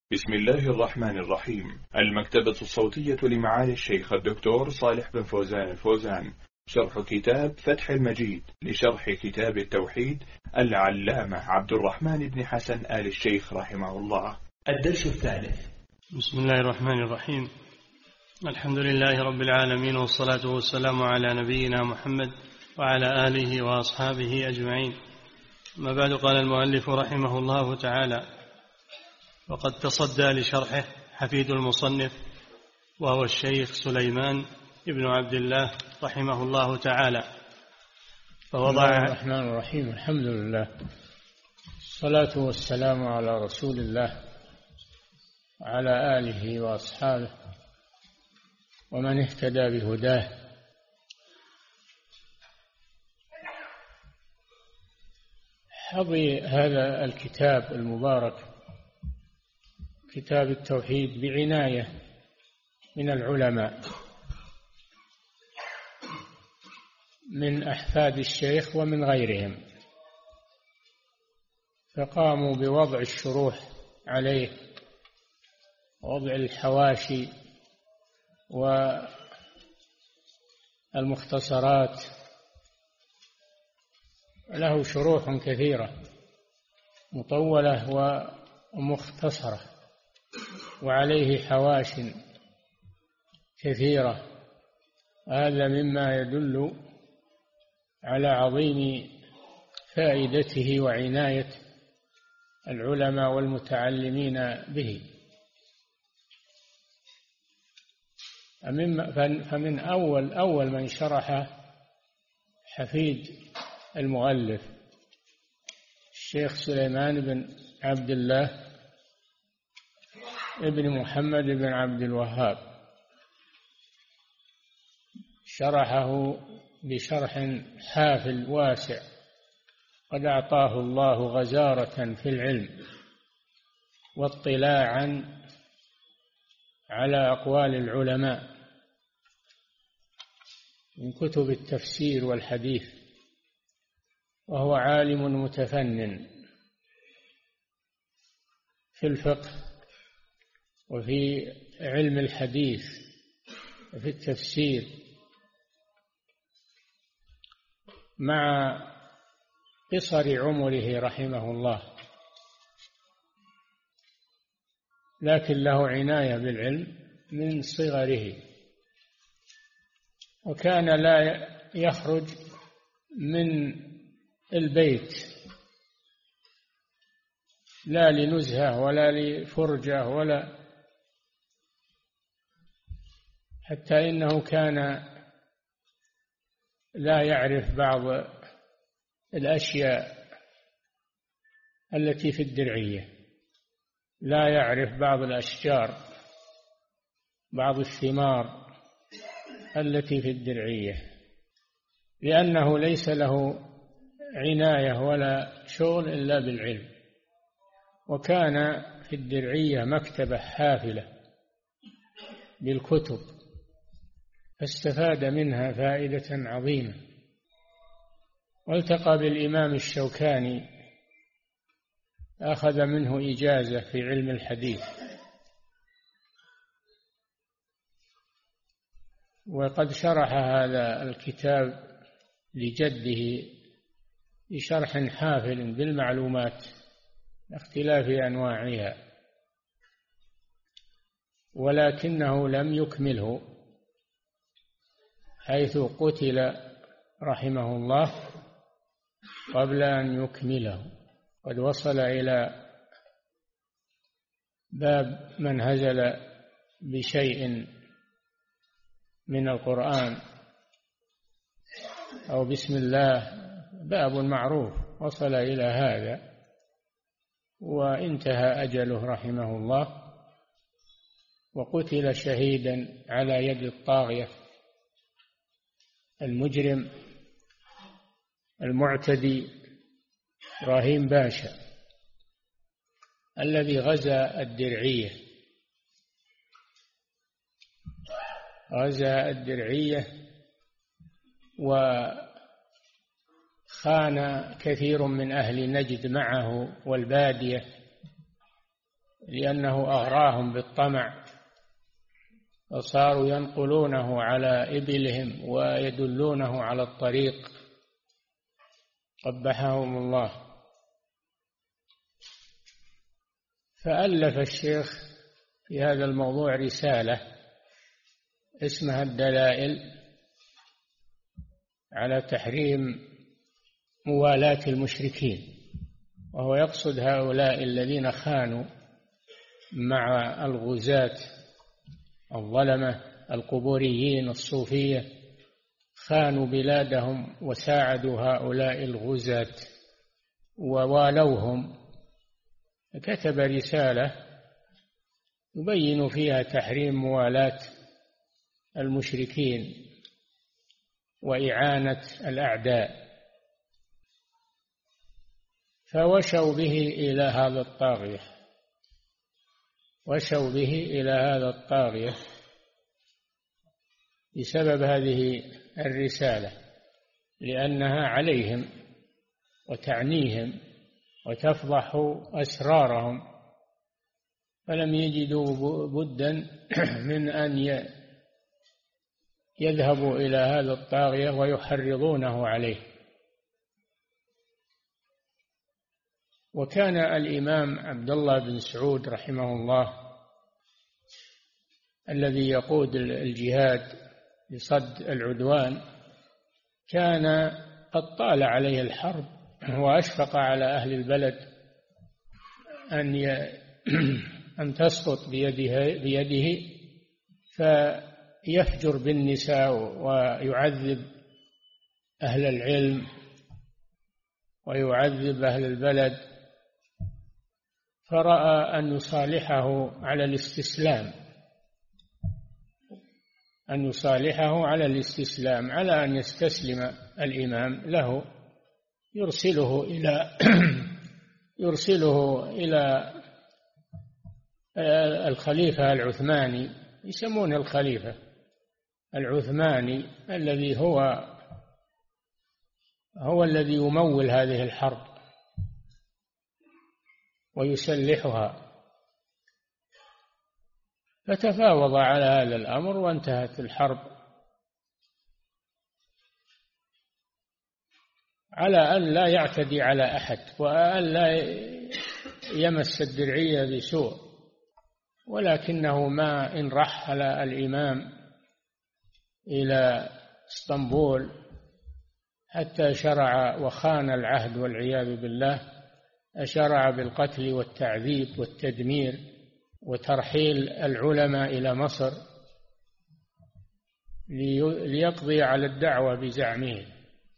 بسم الله الرحمن الرحيم. المكتبة الصوتية لمعالي الشيخ الدكتور صالح بن فوزان الفوزان، شرح كتاب فتح المجيد لشرح كتاب التوحيد العلامة عبد الرحمن بن حسن آل الشيخ رحمه الله. الدرس الثالث. بسم الله الرحمن الرحيم. الحمد لله رب العالمين، والصلاة والسلام على نبينا محمد وعلى آله وأصحابه أجمعين. ما بعد، قال المؤلف رحمه الله تعالى: وقد تصدى لشرحه حفيد المصنف، وهو الشيخ سليمان ابن عبد الله رحمه الله تعالى، فوضع. بسم الله الرحمن الرحيم. الحمد لله، الصلاة والسلام على رسول الله وعلى آله وأصحابه ومن اهتدى بهداه. حظي هذا الكتاب المبارك، كتاب التوحيد، بعناية من العلماء من أحفاد الشيخ ومن غيرهم، فقاموا بوضع الشروح عليه ووضع الحواشي والمختصرات. له شروح كثيرة مطولة ومختصرة، وعليه حواش كثيرة. هذا مما يدل على عظيم فائدته وعناية العلماء والمتعلمين به. فمن أول من شرح حفيد المؤلف الشيخ سليمان بن عبد الله ابن محمد بن عبد الوهاب، شرحه بشرح حافل واسع، قد أعطاه الله غزارة في العلم واطلاعا على أقوال العلماء من كتب التفسير والحديث، وهو عالم متفنن في الفقه وفي علم الحديث وفي التفسير، مع قصر عمره رحمه الله، لكن له عناية بالعلم من صغره، وكان لا يخرج من البيت لا لنزهة ولا لفرجة حتى إنه كان لا يعرف بعض الأشياء التي في الدرعية، لا يعرف بعض الأشجار، بعض الثمار التي في الدرعية، لأنه ليس له عناية ولا شغل إلا بالعلم. وكان في الدرعية مكتبة حافلة بالكتب، فاستفاد منها فائدة عظيمة. والتقى بالإمام الشوكاني، أخذ منه إجازة في علم الحديث، وقد شرح هذا الكتاب لجده بشرح حافل بالمعلومات باختلاف أنواعها، ولكنه لم يكمله، حيث قتل رحمه الله قبل أن يكمله. قد وصل إلى باب من هزل بشيء من القرآن أو بسم الله، باب معروف، وصل إلى هذا وانتهى أجله رحمه الله، وقتل شهيدا على يد الطاغية المجرم المعتدي إبراهيم باشا الذي غزا الدرعية. غزا الدرعية وخان كثير من أهل نجد معه والبادية، لأنه أغراهم بالطمع، وصاروا ينقلونه على إبلهم ويدلونه على الطريق، قبحهم الله. فألف الشيخ في هذا الموضوع رسالة اسمها الدلائل على تحريم موالاة المشركين، وهو يقصد هؤلاء الذين خانوا مع الغزاة الظلمة القبوريين الصوفية، خانوا بلادهم وساعدوا هؤلاء الغزاة ووالوهم. كتب رسالة يبين فيها تحريم موالاة المشركين وإعانة الأعداء، فوشوا به إلى هذا الطاغية، وشوا به إلى هذا الطاغية بسبب هذه الرسالة، لأنها عليهم وتعنيهم وتفضح أسرارهم، فلم يجدوا بدا من أن يذهبوا إلى هذا الطاغية ويحرضونه عليه. وكان الإمام عبد الله بن سعود رحمه الله الذي يقود الجهاد لصد العدوان كان قد طال عليه الحرب، وأشفق على أهل البلد أن تسقط بيده فيفجر بالنساء ويعذب أهل العلم ويعذب أهل البلد، فرأى أن يصالحه على الاستسلام، أن يصالحه على الاستسلام، على أن يستسلم الإمام له، يرسله إلى الخليفة العثماني، يسمونه الخليفة العثماني الذي هو الذي يمول هذه الحرب ويسلحها. فتفاوض على هذا الأمر وانتهت الحرب على أن لا يعتدي على أحد وأن لا يمس الدرعية بسوء، ولكنه ما إن رحل الإمام إلى اسطنبول حتى شرع وخان العهد والعياذ بالله، شرع بالقتل والتعذيب والتدمير وترحيل العلماء إلى مصر ليقضي على الدعوة بزعمه.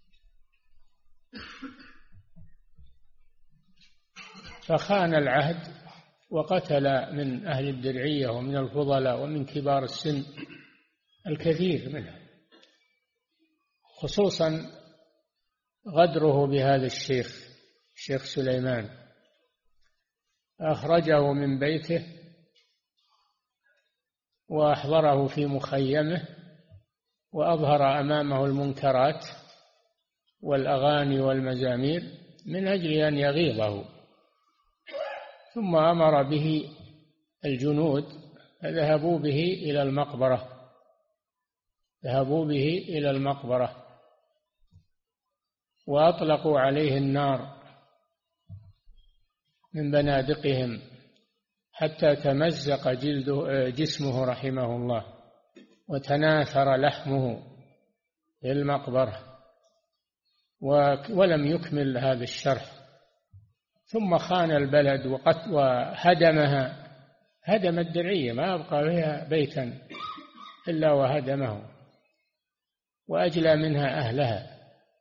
فخان العهد وقتل من أهل الدرعية ومن الفضلاء ومن كبار السن الكثير منهم، خصوصا غدره بهذا الشيخ سليمان. أخرجه من بيته وأحضره في مخيمه وأظهر أمامه المنكرات والأغاني والمزامير من أجل أن يغيظه، ثم أمر به الجنود فذهبوا به إلى المقبرة وأطلقوا عليه النار من بنادقهم حتى تمزق جسمه رحمه الله وتناثر لحمه في المقبرة، ولم يكمل هذا الشرح. ثم خان البلد وهدمها، هدم الدرعية، ما أبقى فيها بيتا إلا وهدمه وأجلى منها أهلها،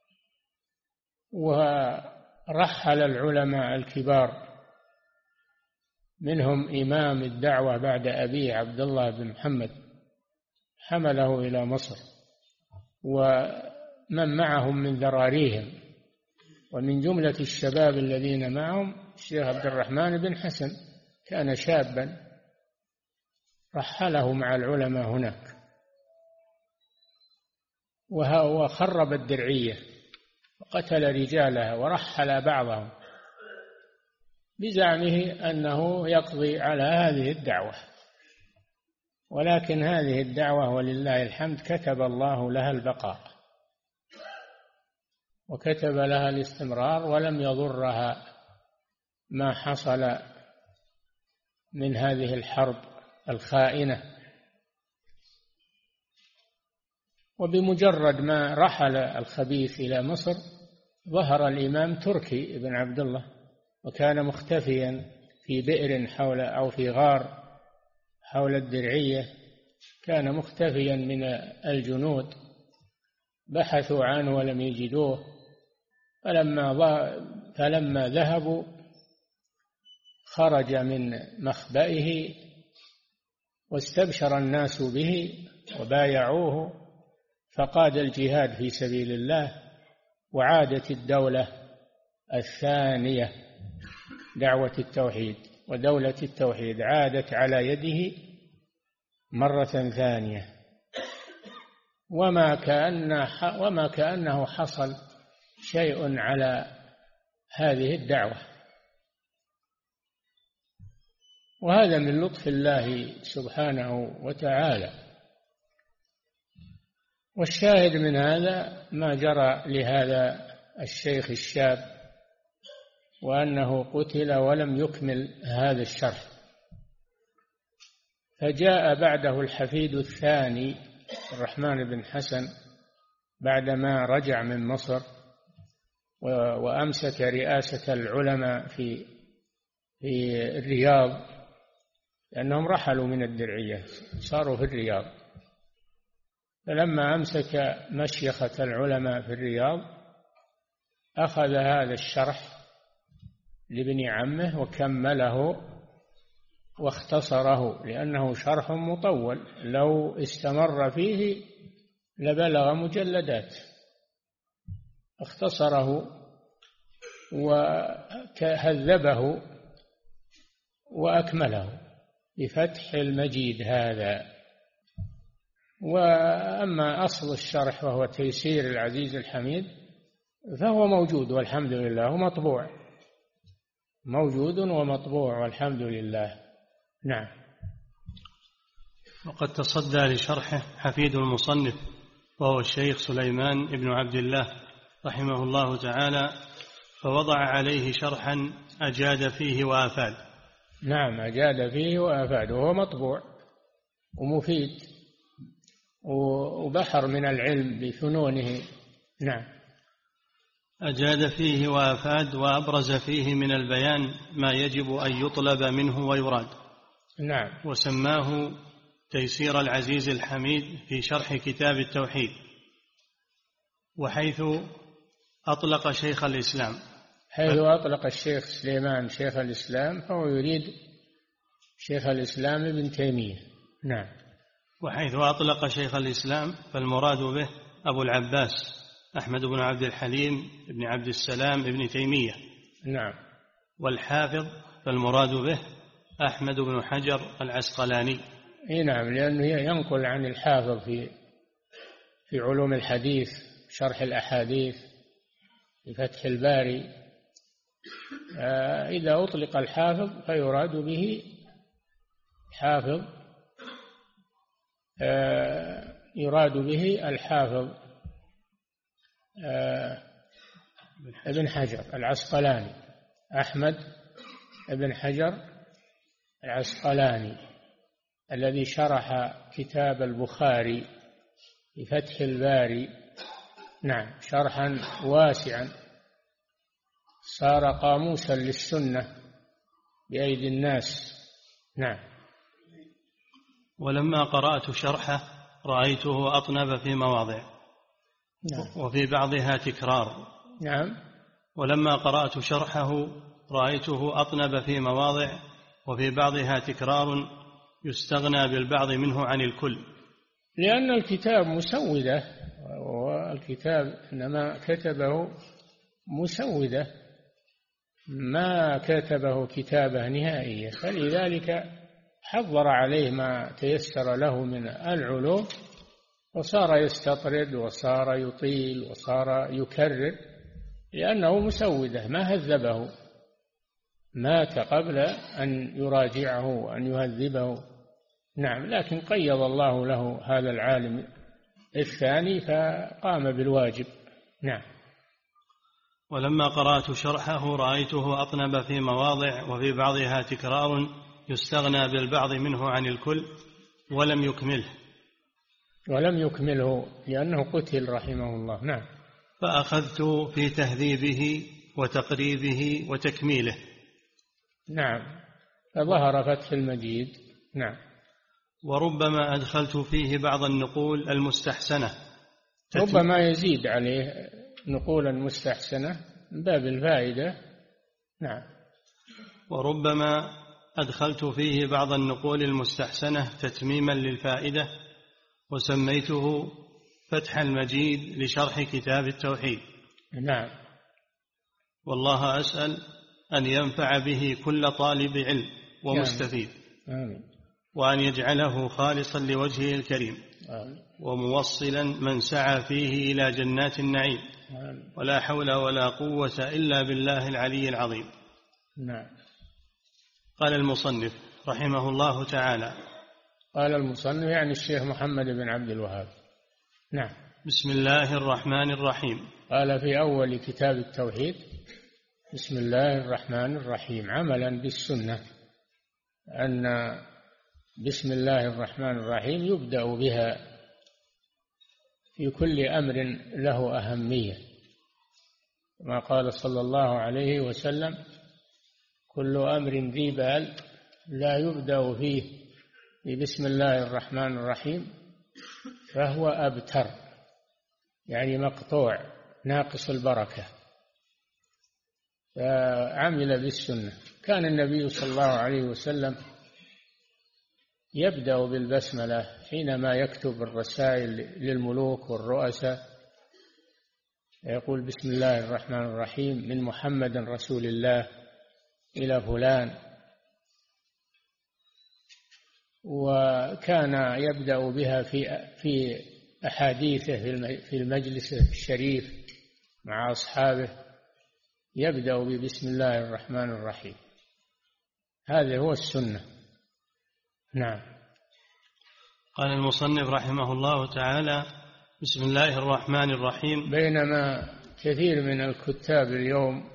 ورحل العلماء الكبار منهم إمام الدعوة بعد أبيه عبد الله بن محمد، حمله إلى مصر ومن معهم من ذراريهم، ومن جملة الشباب الذين معهم الشيخ عبد الرحمن بن حسن كان شابا، رحله مع العلماء هناك، وخرب الدرعية وقتل رجالها ورحل بعضهم. بزعمه أنه يقضي على هذه الدعوة، ولكن هذه الدعوة ولله الحمد كتب الله لها البقاء وكتب لها الاستمرار، ولم يضرها ما حصل من هذه الحرب الخائنة. وبمجرد ما رحل الخبيث إلى مصر ظهر الإمام تركي بن عبد الله، وكان مختفيا في بئر حول أو في غار حول الدرعية، كان مختفيا من الجنود، بحثوا عنه ولم يجدوه، فلما ذهبوا خرج من مخبئه واستبشر الناس به وبايعوه، فقاد الجهاد في سبيل الله، وعادت الدولة الثانية دعوة التوحيد ودولة التوحيد عادت على يده مرة ثانية، وما كأنه حصل شيء على هذه الدعوة. وهذا من لطف الله سبحانه وتعالى. والشاهد من هذا ما جرى لهذا الشيخ الشاب، وأنه قتل ولم يكمل هذا الشرح، فجاء بعده الحفيد الثاني الرحمن بن حسن بعدما رجع من مصر وأمسك رئاسة العلماء في الرياض، لأنهم رحلوا من الدرعية صاروا في الرياض، فلما أمسك مشيخة العلماء في الرياض أخذ هذا الشرح لابن عمه وكمله واختصره، لأنه شرح مطول لو استمر فيه لبلغ مجلدات، اختصره وهذبه وأكمله بفتح المجيد هذا. وأما أصل الشرح وهو تيسير العزيز الحميد فهو موجود والحمد لله، ومطبوع، موجود ومطبوع والحمد لله. نعم. وقد تصدى لشرحه حفيد المصنف وهو الشيخ سليمان بن عبد الله رحمه الله تعالى، فوضع عليه شرحا أجاد فيه وأفاد. نعم، أجاد فيه وأفاد، وهو مطبوع ومفيد وبحر من العلم بفنونه. نعم. أجاد فيه وأفاد وأبرز فيه من البيان ما يجب أن يطلب منه ويراد. نعم. وسماه تيسير العزيز الحميد في شرح كتاب التوحيد. وحيث أطلق شيخ الإسلام، حيث أطلق الشيخ سليمان شيخ الإسلام فهو يريد شيخ الإسلام ابن تيمية. نعم. وحيث أطلق شيخ الإسلام فالمراد به أبو العباس أحمد بن عبد الحليم بن عبد السلام ابن تيمية. نعم. والحافظ فالمراد به أحمد بن حجر العسقلاني. نعم، لأنه ينقل عن الحافظ في علوم الحديث، شرح الأحاديث، في فتح الباري. إذا أطلق الحافظ فيراد به حافظ، يراد به الحافظ ابن حجر العسقلاني، أحمد ابن حجر العسقلاني الذي شرح كتاب البخاري في فتح الباري. نعم، شرحا واسعا صار قاموسا للسنة بأيدي الناس. نعم. ولما قرأت شرحه رأيته أطنب في مواضع. نعم. وفي بعضها تكرار. نعم. ولما قرأت شرحه رأيته أطنب في مواضع وفي بعضها تكرار يستغنى بالبعض منه عن الكل، لأن الكتاب مسودة، والكتاب إنما كتبه مسودة، ما كتبه كتابة نهائية، فلذلك حضر عليه ما تيسر له من العلوم، وصار يستطرد وصار يطيل وصار يكرر، لأنه مسودة ما مات قبل أن يراجعه وأن يهذبه. نعم، لكن قيض الله له هذا العالم الثاني فقام بالواجب. نعم. ولما قرأت شرحه رأيته أطنب في مواضع وفي بعضها تكرار يستغنى بالبعض منه عن الكل ولم يكمله لأنه قتل رحمه الله. نعم. فأخذت في تهذيبه وتقريبه وتكميله. نعم، فظهر فتح المجيد. نعم. وربما أدخلت فيه بعض النقول المستحسنة، ربما يزيد عليه نقولا مستحسنة من باب الفائدة. نعم. وربما أدخلت فيه بعض النقول المستحسنة تتميما للفائدة، وسميته فتح المجيد لشرح كتاب التوحيد. نعم. والله أسأل أن ينفع به كل طالب علم ومستفيد. آمين. وأن يجعله خالصا لوجهه الكريم. آمين. وموصلا من سعى فيه إلى جنات النعيم. آمين. ولا حول ولا قوة إلا بالله العلي العظيم. نعم. قال المصنف رحمه الله تعالى. قال المصنف يعني الشيخ محمد بن عبد الوهاب. نعم. بسم الله الرحمن الرحيم. قال في أول كتاب التوحيد بسم الله الرحمن الرحيم، عملا بالسنة أن بسم الله الرحمن الرحيم يبدأ بها في كل أمر له أهمية، ما قال صلى الله عليه وسلم: كل أمر ذي بال لا يبدأ فيه بسم الله الرحمن الرحيم فهو أبتر، يعني مقطوع ناقص البركة. فعمل بالسنة. كان النبي صلى الله عليه وسلم يبدأ بالبسملة حينما يكتب الرسائل للملوك والرؤساء، يقول: بسم الله الرحمن الرحيم من محمد رسول الله إلى فلان. وكان يبدأ بها في أحاديثه في المجلس الشريف مع أصحابه، يبدأ ببسم الله الرحمن الرحيم. هذا هو السنة. نعم. قال المصنف رحمه الله تعالى: بسم الله الرحمن الرحيم. بينما كثير من الكتاب اليوم،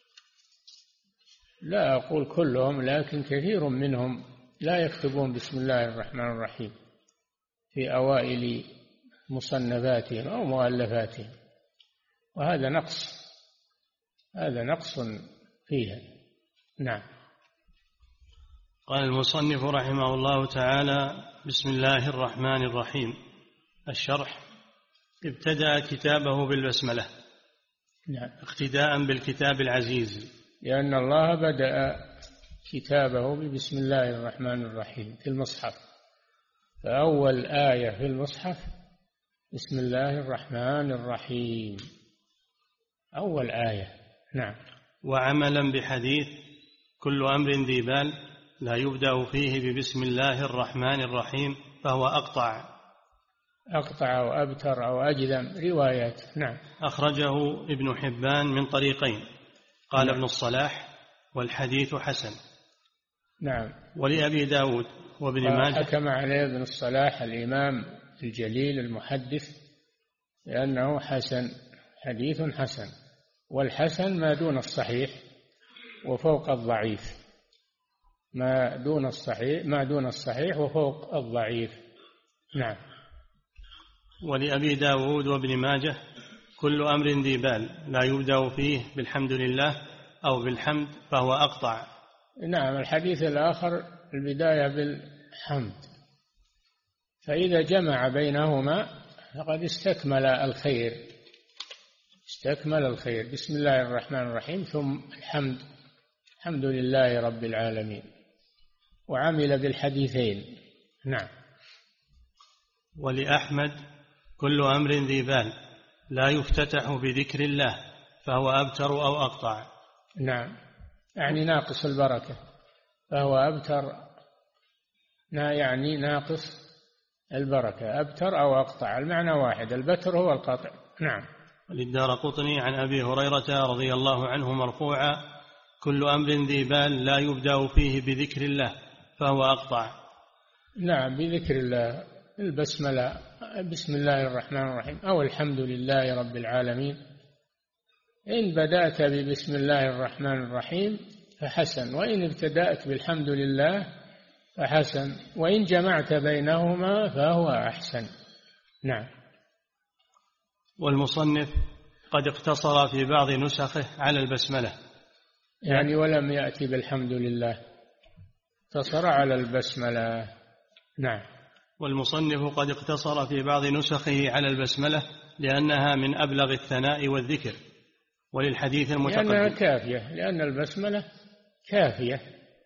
لا أقول كلهم لكن كثير منهم، لا يكتبون بسم الله الرحمن الرحيم في أوائل مصنفاتهم أو مؤلفاتهم، وهذا نقص، هذا نقص فيها. نعم. قال المصنف رحمه الله تعالى: بسم الله الرحمن الرحيم. الشرح: ابتدأ كتابه بالبسملة. نعم. اقتداء بالكتاب العزيز، لأن الله بدأ كتابه ببسم الله الرحمن الرحيم في المصحف، فأول آية في المصحف بسم الله الرحمن الرحيم، أول آية. نعم. وعملا بحديث: كل أمر ذي بال لا يبدأ فيه ببسم الله الرحمن الرحيم فهو أقطع أو أبتر أو أجذم، روايات. نعم. أخرجه ابن حبان من طريقين، قال نعم. ابن الصلاح: والحديث حسن. نعم. ولأبي داود وابن ماجه. حكم عليه ابن الصلاح الإمام الجليل المحدث لأنه حسن، حديث حسن، والحسن ما دون الصحيح وفوق الضعيف، ما دون الصحيح وفوق الضعيف. نعم. ولأبي داود وابن ماجه: كل أمر ذي بال لا يبدأ فيه بالحمد لله أو بالحمد فهو أقطع. نعم. الحديث الآخر البداية بالحمد، فإذا جمع بينهما فقد استكمل الخير. بسم الله الرحمن الرحيم ثم الحمد، الحمد لله رب العالمين، وعمل بالحديثين. نعم. ولأحمد: كل أمر ذي بال لا يفتتح بذكر الله فهو أبتر أو أقطع. نعم، يعني ناقص البركة، فهو أبتر، يعني ناقص البركة. أبتر أو أقطع المعنى واحد، البتر هو القطع. نعم. وللدارقطني عن أبي هريرة رضي الله عنه مرفوعا: كل أمر ذي بال لا يبدأ فيه بذكر الله فهو أقطع. نعم، بذكر الله، البسملة، بسم الله الرحمن الرحيم أو الحمد لله رب العالمين. إن بدأت ببسم الله الرحمن الرحيم فحسن، وإن ابتدأت بالحمد لله فحسن، وإن جمعت بينهما فهو أحسن. نعم. والمصنف قد اقتصر في بعض نسخه على البسملة، يعني ولم يأتي بالحمد لله، اقتصر على البسملة. نعم. والمصنف قد اقتصر في بعض نسخه على البسملة لأنها من أبلغ الثناء والذكر، وللحديث المتقدم لأنها كافية، لأن البسملة كافية،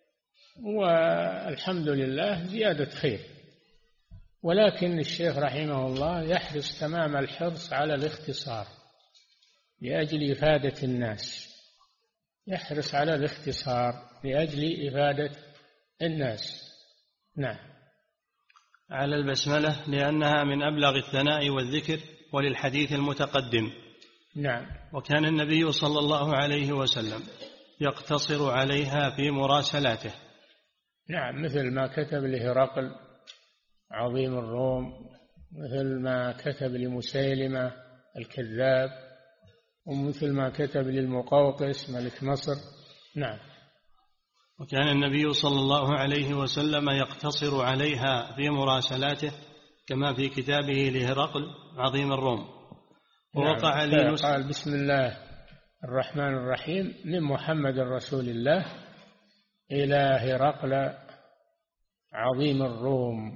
والحمد لله زيادة خير. ولكن الشيخ رحمه الله يحرص تمام الحرص على الاختصار لأجل إفادة الناس، يحرص على الاختصار لأجل إفادة الناس. نعم. على البسملة لأنها من أبلغ الثناء والذكر، وللحديث المتقدم. نعم. وكان النبي صلى الله عليه وسلم يقتصر عليها في مراسلاته. نعم، مثل ما كتب لهرقل عظيم الروم، مثل ما كتب لمسيلمة الكذاب، ومثل ما كتب للمقوقس ملك مصر. نعم. وكان النبي صلى الله عليه وسلم يقتصر عليها في مراسلاته كما في كتابه لهرقل عظيم الروم. ووقع لي نعم. قال بسم الله الرحمن الرحيم من محمد رسول الله إلى هرقل عظيم الروم،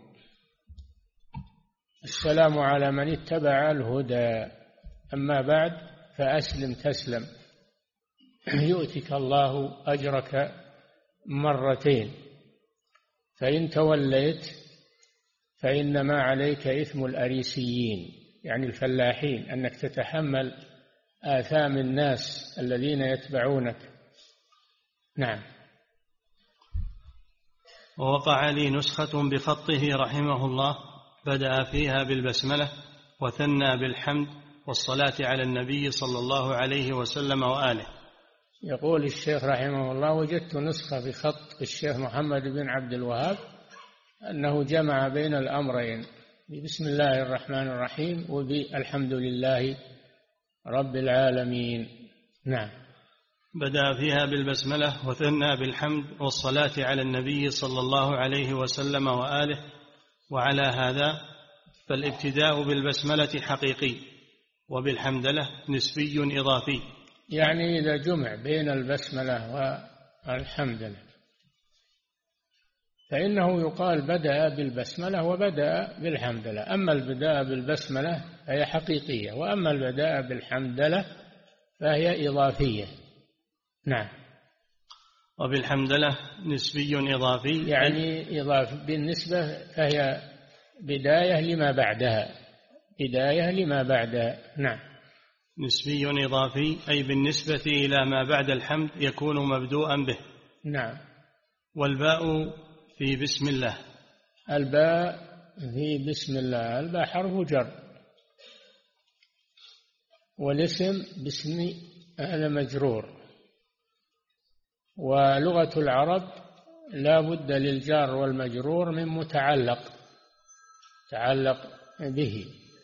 السلام على من اتبع الهدى، أما بعد فأسلم تسلم يؤتك الله أجرك مرتين، فإن توليت فإنما عليك إثم الأريسيين، يعني الفلاحين، أنك تتحمل آثام الناس الذين يتبعونك. نعم. ووقع لي نسخة بخطه رحمه الله بدأ فيها بالبسملة وثنى بالحمد والصلاة على النبي صلى الله عليه وسلم وآله. يقول الشيخ رحمه الله وجدت نسخة بخط الشيخ محمد بن عبد الوهاب أنه جمع بين الأمرين، بسم الله الرحمن الرحيم وبالحمد لله رب العالمين. نعم. بدأ فيها بالبسملة وثنى بالحمد والصلاة على النبي صلى الله عليه وسلم وآله. وعلى هذا فالابتداء بالبسملة حقيقي، وبالحمدلة نسبي إضافي، يعني إذا جمع بين البسملة والحمدلة فإنه يقال بدأ بالبسملة وبدأ بالحمدلة. أما البداء بالبسملة فهي حقيقية، وأما البداء بالحمدلة فهي إضافية. نعم. وبالحمدلة نسبي إضافي، يعني إضافي بالنسبة فهي بداية لما بعدها، بداية لما بعدها. نعم. نسبي إضافي أي بالنسبة إلى ما بعد الحمد يكون مبدوءا به. نعم. والباء في بسم الله، الباء في بسم الله، الباء حرف جر، والاسم باسم هذا مجرور، ولغة العرب لا بد للجار والمجرور من متعلق تعلق به،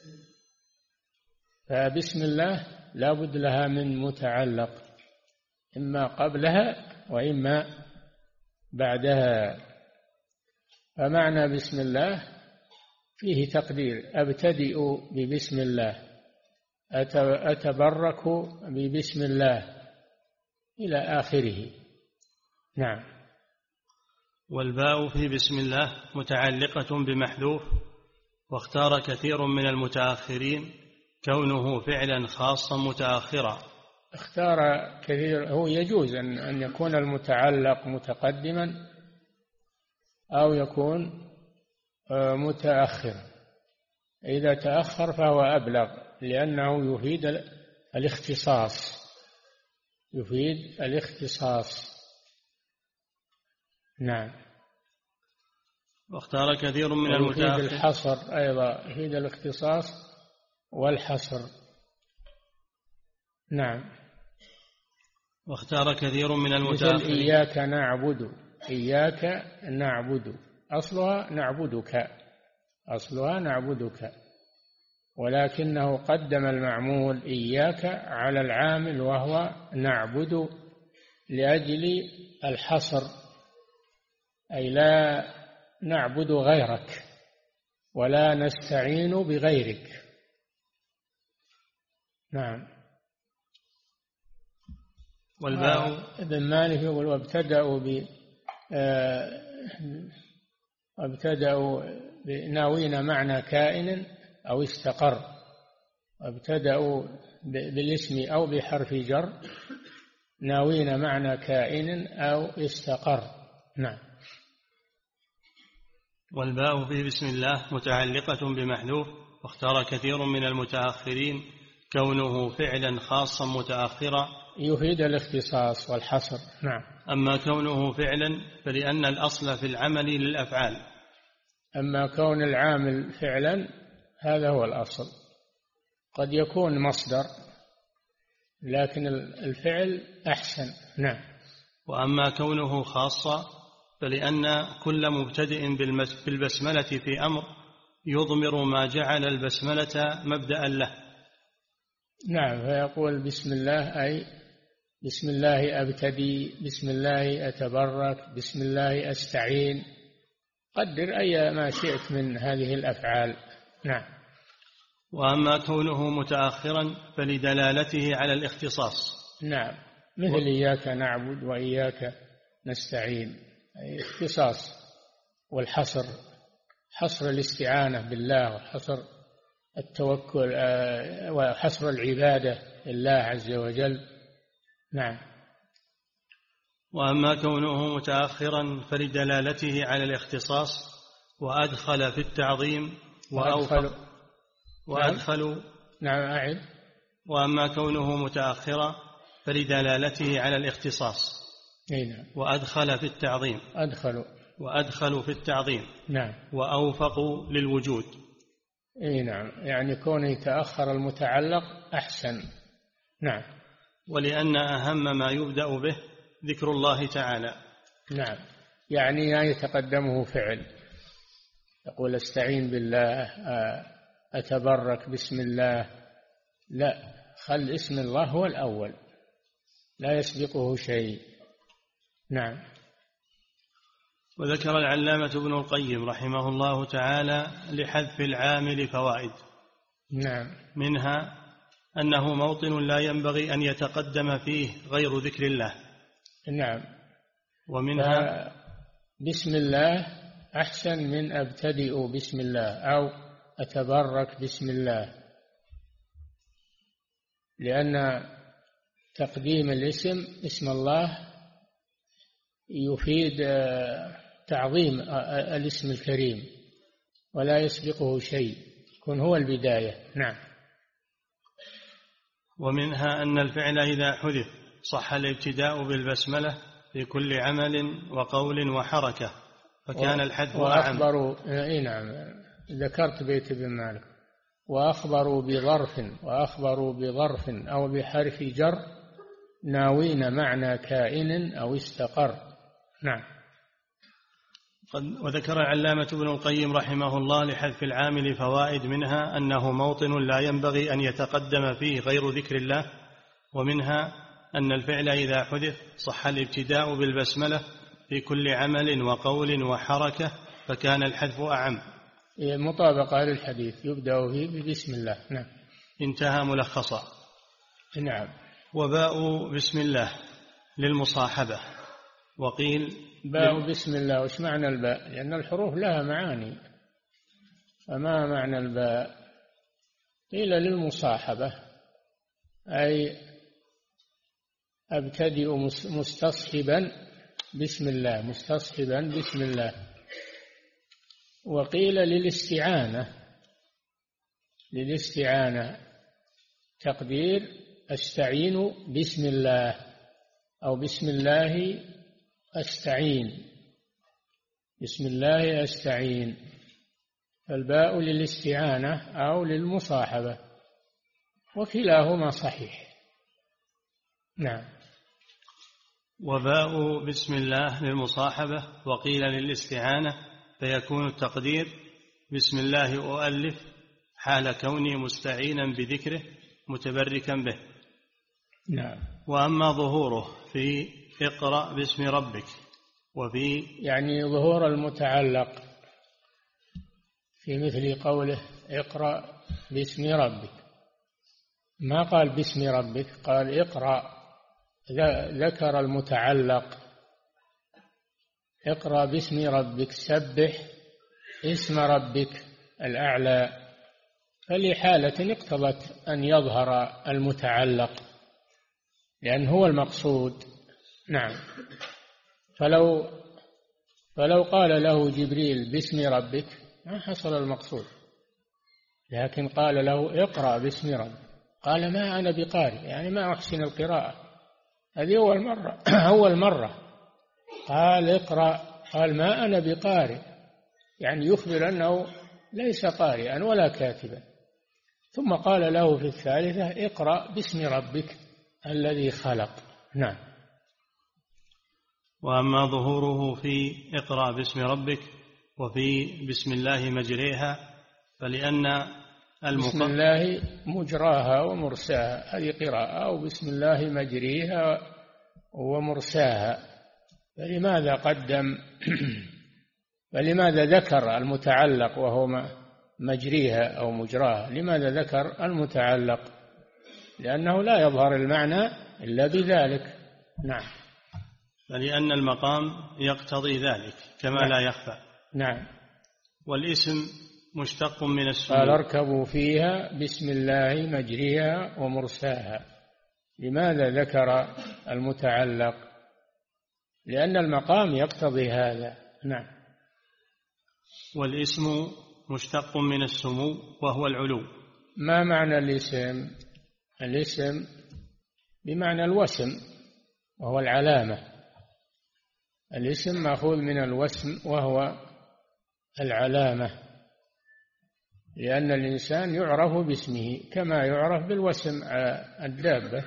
فبسم الله لا بد لها من متعلق إما قبلها وإما بعدها. فمعنى بسم الله فيه تقدير، أبتدئ ببسم الله، أتبرك ببسم الله إلى آخره. نعم. والباء في بسم الله متعلقة بمحذوف، واختار كثير من المتأخرين كونه فعلا خاصا متأخرا. اختار كثير، هو يجوز أن يكون المتعلق متقدما أو يكون متأخرا. إذا تأخر فهو أبلغ لأنه يفيد الاختصاص، يفيد الاختصاص. نعم. واختار كثير من المتأخرين يفيد الحصر أيضا، يفيد الاختصاص والحصر. نعم. واختار كثير من مثل المتأخرين. إياك نعبد، إياك نعبد أصلها نعبدك، ولكنه قدم المعمول إياك على العامل وهو نعبد لأجل الحصر، أي لا نعبد غيرك ولا نستعين بغيرك. نعم. والباء ابن مالك يقول وابتدأوا بناوين معنى كائن أو استقر، وابتدأوا بالاسم أو بحرف جر ناوين معنى كائن أو استقر. نعم. والباء في بسم الله متعلقة بمحذوف، واختار كثير من المتأخرين كونه فعلا خاصا متأخرا يفيد الاختصاص والحصر. نعم. أما كونه فعلا فلأن الأصل في العمل للأفعال. أما كون العامل فعلا هذا هو الأصل، قد يكون مصدر لكن الفعل أحسن. نعم. وأما كونه خاصا فلأن كل مبتدئ بالبسملة في أمر يضمر ما جعل البسملة مبدأ له. نعم. فيقول بسم الله، أي بسم الله أبتدي، بسم الله أتبرك، بسم الله أستعين، قدر أي ما شئت من هذه الأفعال. نعم. وأما كونه متأخرا فلدلالته على الاختصاص. نعم. مثل إياك نعبد وإياك نستعين، أي اختصاص والحصر، حصر الاستعانة بالله وحصر التوكل وحصر العبادة لله عز وجل. نعم. وأما كونه متأخرا فلدلالته على الاختصاص وأدخل في التعظيم وأدخل. نعم. أعد. وأما كونه متأخرا فلدلالته على الاختصاص. نعم. وأدخل في التعظيم. وأدخل في التعظيم. نعم. وأوفق للوجود. نعم. يعني كونه يتأخر المتعلق أحسن. نعم. ولأن أهم ما يبدأ به ذكر الله تعالى. نعم. يعني لا يتقدمه فعل، يقول استعين بالله، أتبرك بسم الله، لا، خل اسم الله هو الأول لا يسبقه شيء. نعم. وذكر العلامة ابن القيم رحمه الله تعالى لحذف العامل فوائد. نعم. منها أنه موطن لا ينبغي أن يتقدم فيه غير ذكر الله. نعم. ومنها بسم الله أحسن من أبتدئ بسم الله أو أتبرك بسم الله، لأن تقديم الاسم اسم الله يفيد تعظيم الاسم الكريم ولا يسبقه شيء، يكون هو البداية. نعم. ومنها أن الفعل إذا حذف صح الابتداء بالبسملة في كل عمل وقول وحركة، فكان الحذف أعم. نعم، ذكرت بيت ابن مالك. وأخبروا بظرف أو بحرف جر ناوين معنى كائن أو استقر. نعم. وذكر العلامة ابن القيم رحمه الله لحذف العامل فوائد، منها أنه موطن لا ينبغي أن يتقدم فيه غير ذكر الله. ومنها أن الفعل إذا حذف صح الابتداء بالبسملة في كل عمل وقول وحركة، فكان الحذف أعم. مطابقة للحديث يبدأ فيه ببسم الله. نعم. انتهى ملخصا. نعم. وباء بسم الله للمصاحبة. وقيل باء بسم الله، وش معنى الباء؟ لأن الحروف لها معاني، فما معنى الباء؟ قيل للمصاحبة، أي أبتدئ مستصحبا بسم الله. وقيل للاستعانة تقدير أستعين بسم الله أو بسم الله أستعين. فالباء للاستعانة أو للمصاحبة، وكلاهما صحيح. نعم. وباء بسم الله للمصاحبة وقيل للاستعانة، فيكون التقدير بسم الله أؤلف حال كوني مستعينا بذكره متبركا به. نعم. وأما ظهوره في اقرأ باسم ربك وفي يعني ظهور المتعلق في مثل قوله اقرأ باسم ربك، ما قال باسم ربك، قال اقرأ، ذكر المتعلق اقرأ باسم ربك، سبح اسم ربك الأعلى، فلحالة اقتضت أن يظهر المتعلق لأن هو المقصود. نعم. فلو قال له جبريل باسم ربك ما حصل المقصود، لكن قال له اقرأ باسم ربك، قال ما أنا بقارئ، يعني ما أحسن القراءة، هذه أول مرة قال اقرأ، قال ما أنا بقارئ، يعني يخبر أنه ليس قارئا ولا كاتبا. ثم قال له في الثالثة اقرأ باسم ربك الذي خلق. نعم. وأما ظهوره في اقرأ باسم ربك وفي بسم الله مجريها، فلأن بسم الله مجراها ومرساها هذه قراءة، أو بسم الله مجريها ومرساها، فلماذا قدم فلماذا ذكر المتعلق وهو مجريها أو مجراها؟ لماذا ذكر المتعلق؟ لأنه لا يظهر المعنى إلا بذلك. نعم. فلأن المقام يقتضي ذلك كما نعم. لا يخفى. نعم. والاسم مشتق من السمو. قال اركبوا فيها بسم الله مجريها ومرساها. لماذا ذكر المتعلق؟ لأن المقام يقتضي هذا. نعم. والاسم مشتق من السمو وهو العلو. ما معنى الاسم؟ الاسم بمعنى الوسم وهو العلامة. الاسم مأخوذ من الوسم وهو العلامة، لأن الإنسان يعرف باسمه كما يعرف بالوسم الدابة.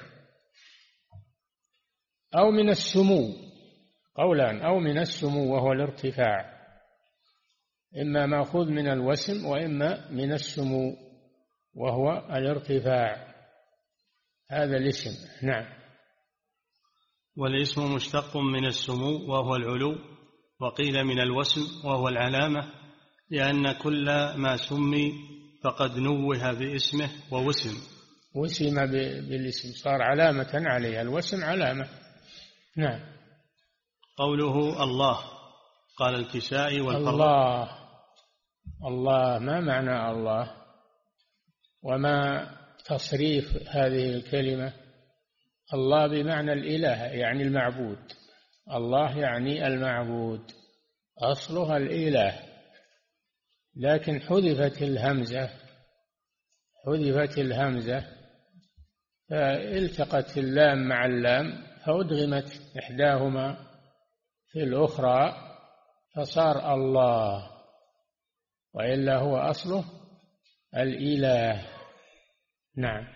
أو من السمو، قولان، أو من السمو وهو الارتفاع، إما مأخوذ من الوسم وإما من السمو وهو الارتفاع، هذا الاسم. نعم. والاسم مشتق من السمو وهو العلو، وقيل من الوسم وهو العلامة، لأن كل ما سمي فقد نوه باسمه وسم بالاسم، صار علامة عليه، الوسم علامة. نعم. قوله الله، قال الكسائي والفراء. الله ما معنى الله؟ وما تصريف هذه الكلمة؟ الله بمعنى الإله، يعني المعبود. الله يعني المعبود، أصلها الإله، لكن حذفت الهمزة فالتقت اللام مع اللام فأدغمت إحداهما في الأخرى فصار الله، وإلا هو أصله الإله. نعم.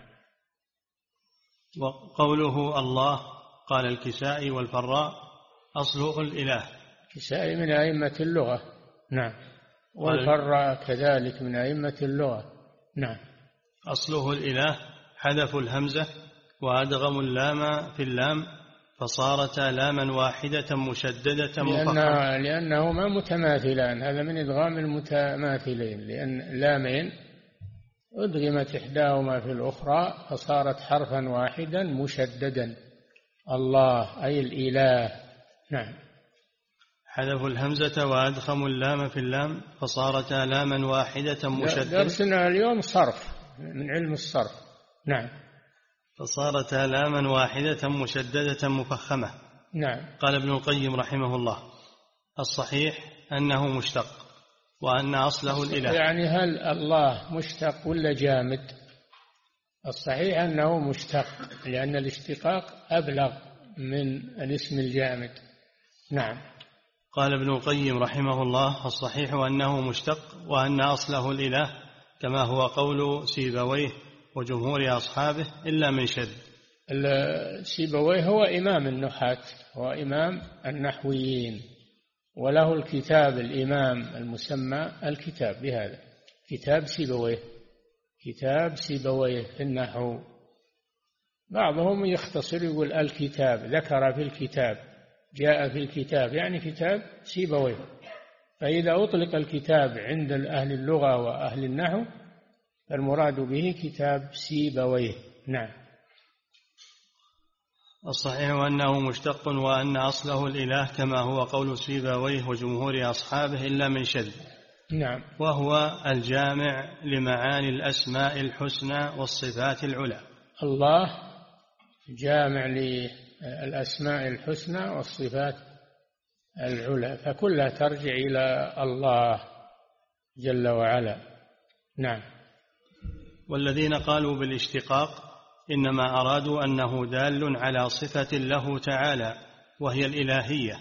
وقوله الله، قال الكسائي والفراء، أصله الإله. الكسائي من أئمة اللغة. نعم. والفراء كذلك من أئمة اللغة. نعم. أصله الإله، حذفوا الهمزة وأدغموا اللام في اللام فصارتا لاما واحدة مشددة مفخمة، لأنهما متماثلان، هذا من إدغام المتماثلين، لأن لامين أدغمت إحداهما في الأخرى فصارت حرفا واحدا مشددا، الله أي الإله. نعم. حذفوا الهمزة وأدغموا اللام في اللام فصارتا لاما واحدة مشددة. درسنا اليوم صرف من علم الصرف. نعم. فصارتا لاما واحدة مشددة مفخمة. نعم. قال ابن القيم رحمه الله: الصحيح أنه مشتق، وأن أصله الإله. يعني هل الله مشتق ولا جامد؟ الصحيح أنه مشتق، لأن الاشتقاق أبلغ من الاسم الجامد. نعم. قال ابن القيم رحمه الله: الصحيح أنه مشتق، وأن أصله الإله، كما هو قول سيبويه وجمهور أصحابه إلا من شذ. سيبويه هو إمام النحاة، هو إمام النحويين، وله الكتاب الإمام المسمى الكتاب بهذا، كتاب سيبويه، كتاب سيبويه في النحو. بعضهم يختصر يقول الكتاب، ذكر في الكتاب، جاء في الكتاب، يعني كتاب سيبويه. فإذا أطلق الكتاب عند أهل اللغة وأهل النحو فالمراد به كتاب سيبويه. نعم. الصحيح أنه مشتق، وأن أصله الإله كما هو قول سيبويه وجمهور أصحابه إلا من شذ. نعم. وهو الجامع لمعاني الأسماء الحسنى والصفات العلى. الله جامع للأسماء الحسنى والصفات العلى، فكلها ترجع إلى الله جل وعلا. نعم. والذين قالوا بالاشتقاق إنما أرادوا أنه دال على صفة له تعالى وهي الإلهية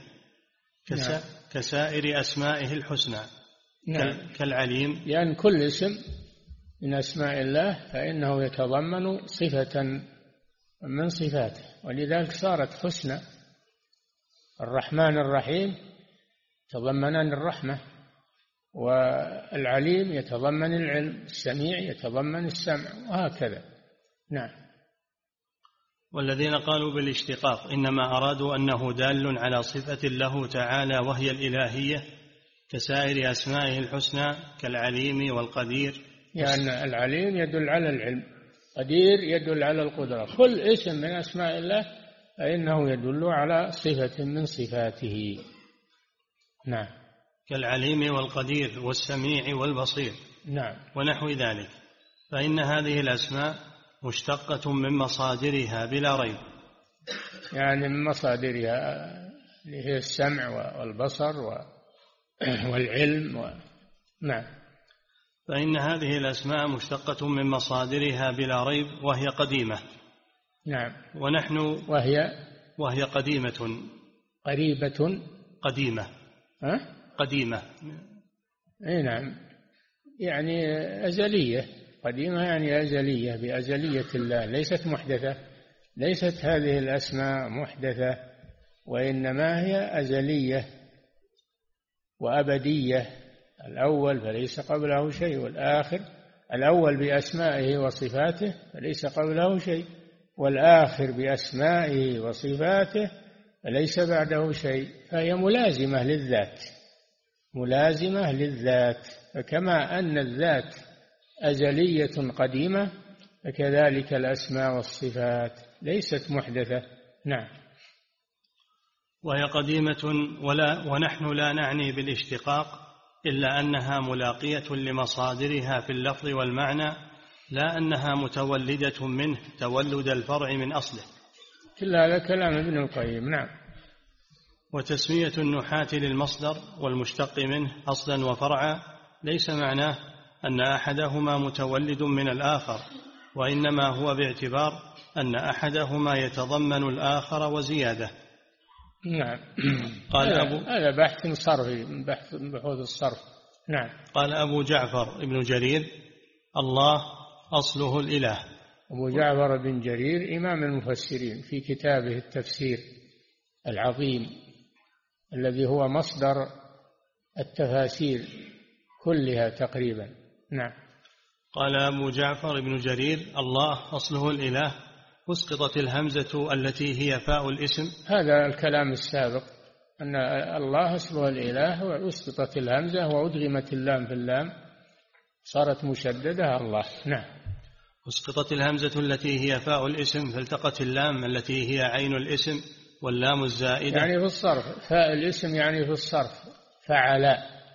كسائر أسمائه الحسنى. نعم. كالعليم، لأن كل اسم من أسماء الله فإنه يتضمن صفة من صفاته، ولذلك صارت حسنى. الرحمن الرحيم يتضمنان الرحمة، والعليم يتضمن العلم، السميع يتضمن السمع، وهكذا. نعم. والذين قالوا بالاشتقاق إنما أرادوا أنه دال على صفة له تعالى وهي الإلهية كسائر أسمائه الحسنى كالعليم والقدير. يعني العليم يدل على العلم، قدير يدل على القدرة. كل اسم من أسماء الله فإنه يدل على صفة من صفاته. نعم. كالعليم والقدير والسميع والبصير. نعم. ونحو ذلك. فإن هذه الأسماء مشتقة من مصادرها بلا ريب، يعني من مصادرها اللي هي السمع والبصر والعلم نعم. فإن هذه الأسماء مشتقة من مصادرها بلا ريب، وهي قديمة. نعم. ونحن وهي قديمة قريبة قديمة. ها؟ قديمة. أي نعم، يعني أزلية. قديمة يعني أزلية، بأزلية الله، ليست محدثة. ليست هذه الأسماء محدثة، وإنما هي أزلية وأبدية. الأول فليس قبله شيء، والآخر الأول بأسمائه وصفاته فليس قبله شيء، والآخر بأسمائه وصفاته فليس بعده شيء. فهي ملازمة للذات، ملازمة للذات. فكما أن الذات أزلية قديمة فكذلك الأسماء والصفات ليست محدثة. نعم. وهي قديمة ونحن لا نعني بالاشتقاق إلا أنها ملاقية لمصادرها في اللفظ والمعنى، لا أنها متولدة منه تولد الفرع من أصله. كل هذا كلام ابن القيم. نعم. وتسمية النحاة للمصدر والمشتق منه أصلا وفرعا ليس معناه أن أحدهما متولد من الآخر، وإنما هو باعتبار أن أحدهما يتضمن الآخر وزيادة. نعم. قال هذا بحث صرفي من بحوث الصرف. نعم. قال أبو جعفر ابن جرير: الله أصله الإله. أبو جعفر بن جرير إمام المفسرين في كتابه التفسير العظيم الذي هو مصدر التفاسير كلها تقريبا. نعم. قال أبو جعفر بن جرير: الله أصله الإله، أسقطت الهمزة التي هي فاء الاسم. هذا الكلام السابق أن الله أصله الإله، وأسقطت الهمزة وأدغمت اللام في اللام صارت مشددة الله. نعم. أسقطت الهمزة التي هي فاء الاسم فالتقت اللام التي هي عين الاسم واللام الزائدة. يعني في الصرف فاء الاسم يعني في الصرف فعل،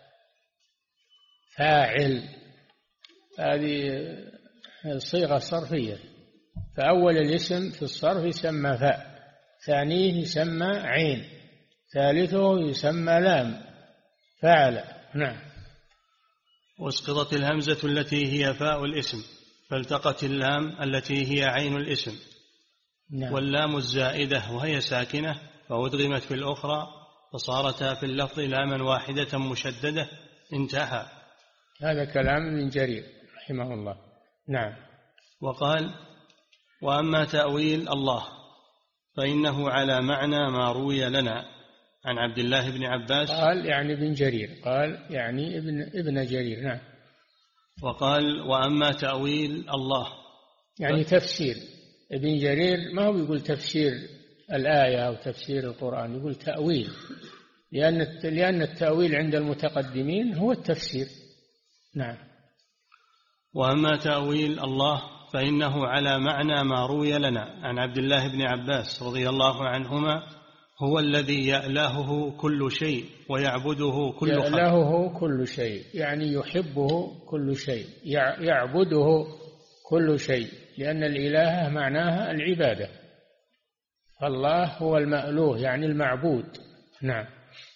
فاعل، هذه صيغة صرفية. فأول الاسم في الصرف يسمى فاء، ثانيه يسمى عين، ثالثه يسمى لام، فعل. نعم. واسقطت الهمزة التي هي فاء الاسم فالتقت اللام التي هي عين الاسم. نعم. واللام الزائدة وهي ساكنة فأدغمت في الأخرى فصارتا في اللفظ لاما واحدة مشددة. انتهى. هذا كلام ابن جرير رحمه الله. نعم. وقال: وأما تأويل الله فإنه على معنى ما روي لنا عن عبد الله بن عباس. قال يعني ابن جرير، قال يعني ابن جرير. نعم. وقال وأما تأويل الله يعني تفسير. ابن جرير ما هو يقول تفسير الآية أو تفسير القرآن، يقول تأويل، لأن التأويل عند المتقدمين هو التفسير. نعم. وأما تأويل الله فإنه على معنى ما روي لنا عن عبد الله بن عباس رضي الله عنهما هو الذي يألهه كل شيء ويعبده كل خلق. يألهه كل شيء يعني يحبه كل شيء، يعبده كل شيء، لأن الإله معناها العبادة، فالله هو المألوه يعني المعبود. نعم.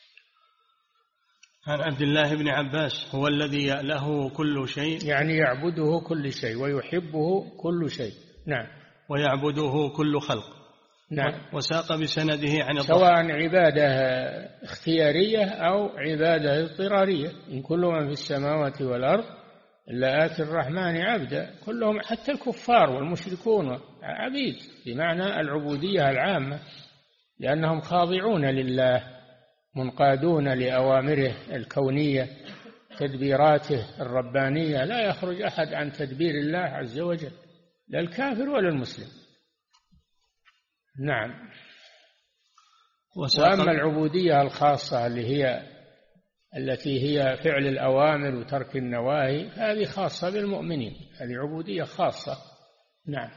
عن عبد الله بن عباس هو الذي يأله كل شيء يعني يعبده كل شيء ويحبه كل شيء. نعم. ويعبده كل خلق. نعم. وساق بسنده عن سواء عبادة اختيارية أو عبادة اضطرارية. إن كل من في السماوات والأرض إلا آتي الرحمن عبدا، كلهم حتى الكفار والمشركون عبيد بمعنى العبودية العامة، لأنهم خاضعون لله منقادون لأوامره الكونية تدبيراته الربانية، لا يخرج أحد عن تدبير الله عز وجل، لا الكافر ولا المسلم. نعم. وأما العبودية الخاصة التي هي فعل الأوامر وترك النواهي، هذه خاصة بالمؤمنين، هذه عبودية خاصة. نعم.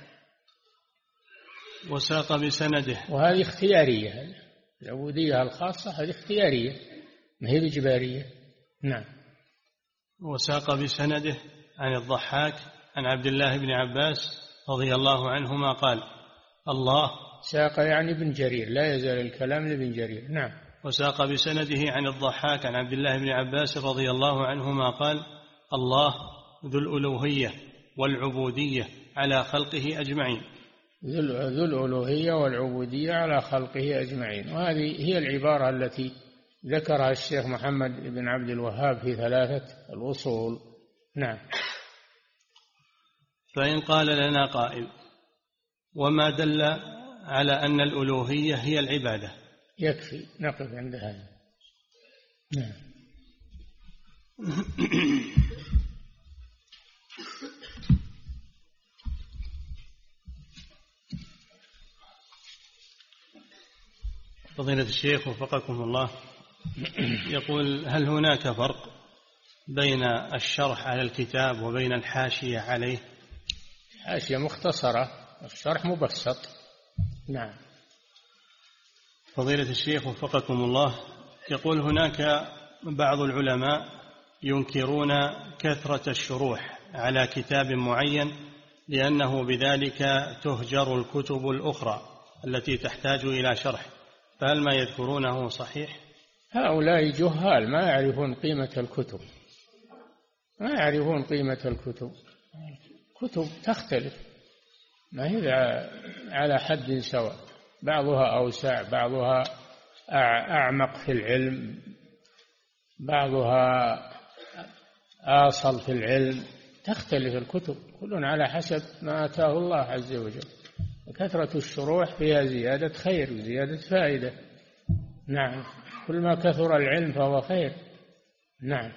وساق بسنده، وهذه اختيارية. العبودية الخاصة هذه اختيارية ما هي إجبارية. نعم. وساق بسنده عن الضحاك عن عبد الله بن عباس رضي الله عنهما قال الله. ساق يعني ابن جرير، لا يزال الكلام لابن جرير. نعم. وساق بسنده عن الضحاك عن عبد الله بن عباس رضي الله عنهما قال الله ذو الألوهية والعبودية على خلقه أجمعين. ذو الألوهية والعبودية على خلقه أجمعين، وهذه هي العبارة التي ذكرها الشيخ محمد بن عبد الوهاب في 3 الأصول. نعم. فإن قال لنا قائل وما دل على أن الألوهية هي العبادة؟ يكفي نقف عند هذا. نعم. فضيلة الشيخ وفقكم الله، يقول هل هناك فرق بين الشرح على الكتاب وبين الحاشية عليه؟ الحاشية مختصرة، الشرح مبسط. نعم. فضيلة الشيخ وفقكم الله، يقول هناك بعض العلماء ينكرون كثرة الشروح على كتاب معين لأنه بذلك تهجر الكتب الأخرى التي تحتاج إلى شرح، فهل ما يذكرونه صحيح؟ هؤلاء جهال ما يعرفون قيمة الكتب، ما يعرفون قيمة الكتب. كتب تختلف، ما هي على حد سواء، بعضها أوسع، بعضها أعمق في العلم، بعضها آصل في العلم، تختلف الكتب، كل على حسب ما آتاه الله عز وجل. كثرة الشروح فيها زيادة خير وزيادة فائدة. نعم. كل ما كثر العلم فهو خير. نعم.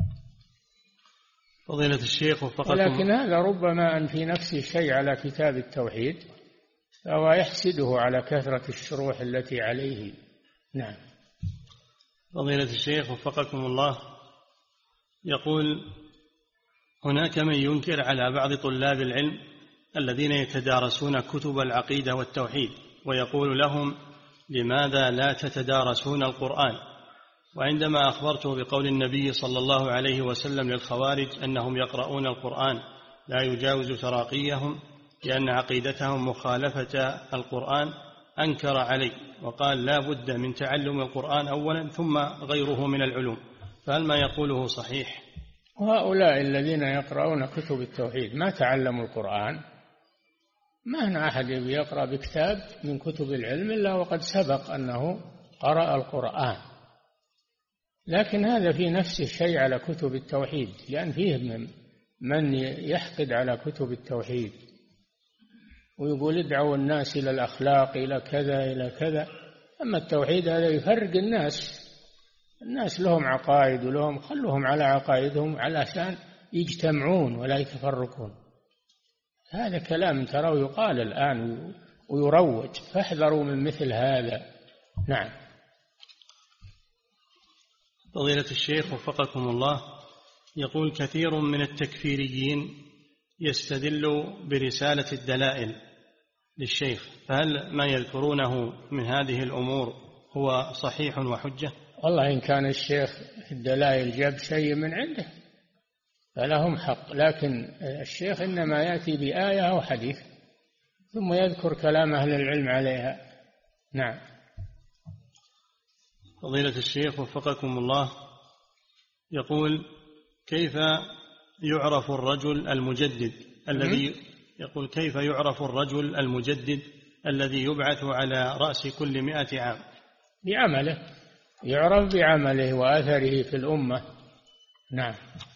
فضيلة الشيخ وفقكم، ولكن هذا ربما أن في نفسه شيء على كتاب التوحيد فهو يحسده على كثرة الشروح التي عليه. نعم. فضيلة الشيخ وفقكم الله، يقول هناك من ينكر على بعض طلاب العلم الذين يتدارسون كتب العقيدة والتوحيد ويقول لهم لماذا لا تتدارسون القرآن؟ وعندما أخبرته بقول النبي صلى الله عليه وسلم للخوارج أنهم يقرؤون القرآن لا يجاوز تراقيهم لأن عقيدتهم مخالفة القرآن، أنكر علي وقال لا بد من تعلم القرآن أولا ثم غيره من العلوم، فهل ما يقوله صحيح؟ وهؤلاء الذين يقرؤون كتب التوحيد ما تعلموا القرآن. ما هنا أحد يقرأ بكتاب من كتب العلم إلا وقد سبق أنه قرأ القرآن، لكن هذا في نفسه شيء على كتب التوحيد، لأن فيه من يحقد على كتب التوحيد. ويقول ادعوا الناس إلى الأخلاق، إلى كذا إلى كذا. أما التوحيد هذا يفرق الناس لهم عقائد ولهم، خلوهم على عقائدهم علشان يجتمعون ولا يتفرقون. هذا كلام ترى يقال الآن ويروج، فاحذروا من مثل هذا. نعم. فضيلة الشيخ وفقكم الله، يقول كثير من التكفيريين يستدل برسالة الدلائل للشيخ، فهل ما يذكرونه من هذه الأمور هو صحيح وحجة؟ والله إن كان الشيخ الدلائل جاب شيء من عنده فلهم حق، لكن الشيخ إنما يأتي بآية أو حديث ثم يذكر كلام أهل العلم عليها. نعم. فضيلة الشيخ وفقكم الله، يقول كيف يعرف الرجل المجدد الذي يبعث على رأس كل 100 عام؟ بعمله، يعرف بعمله وأثره في الأمة. نعم.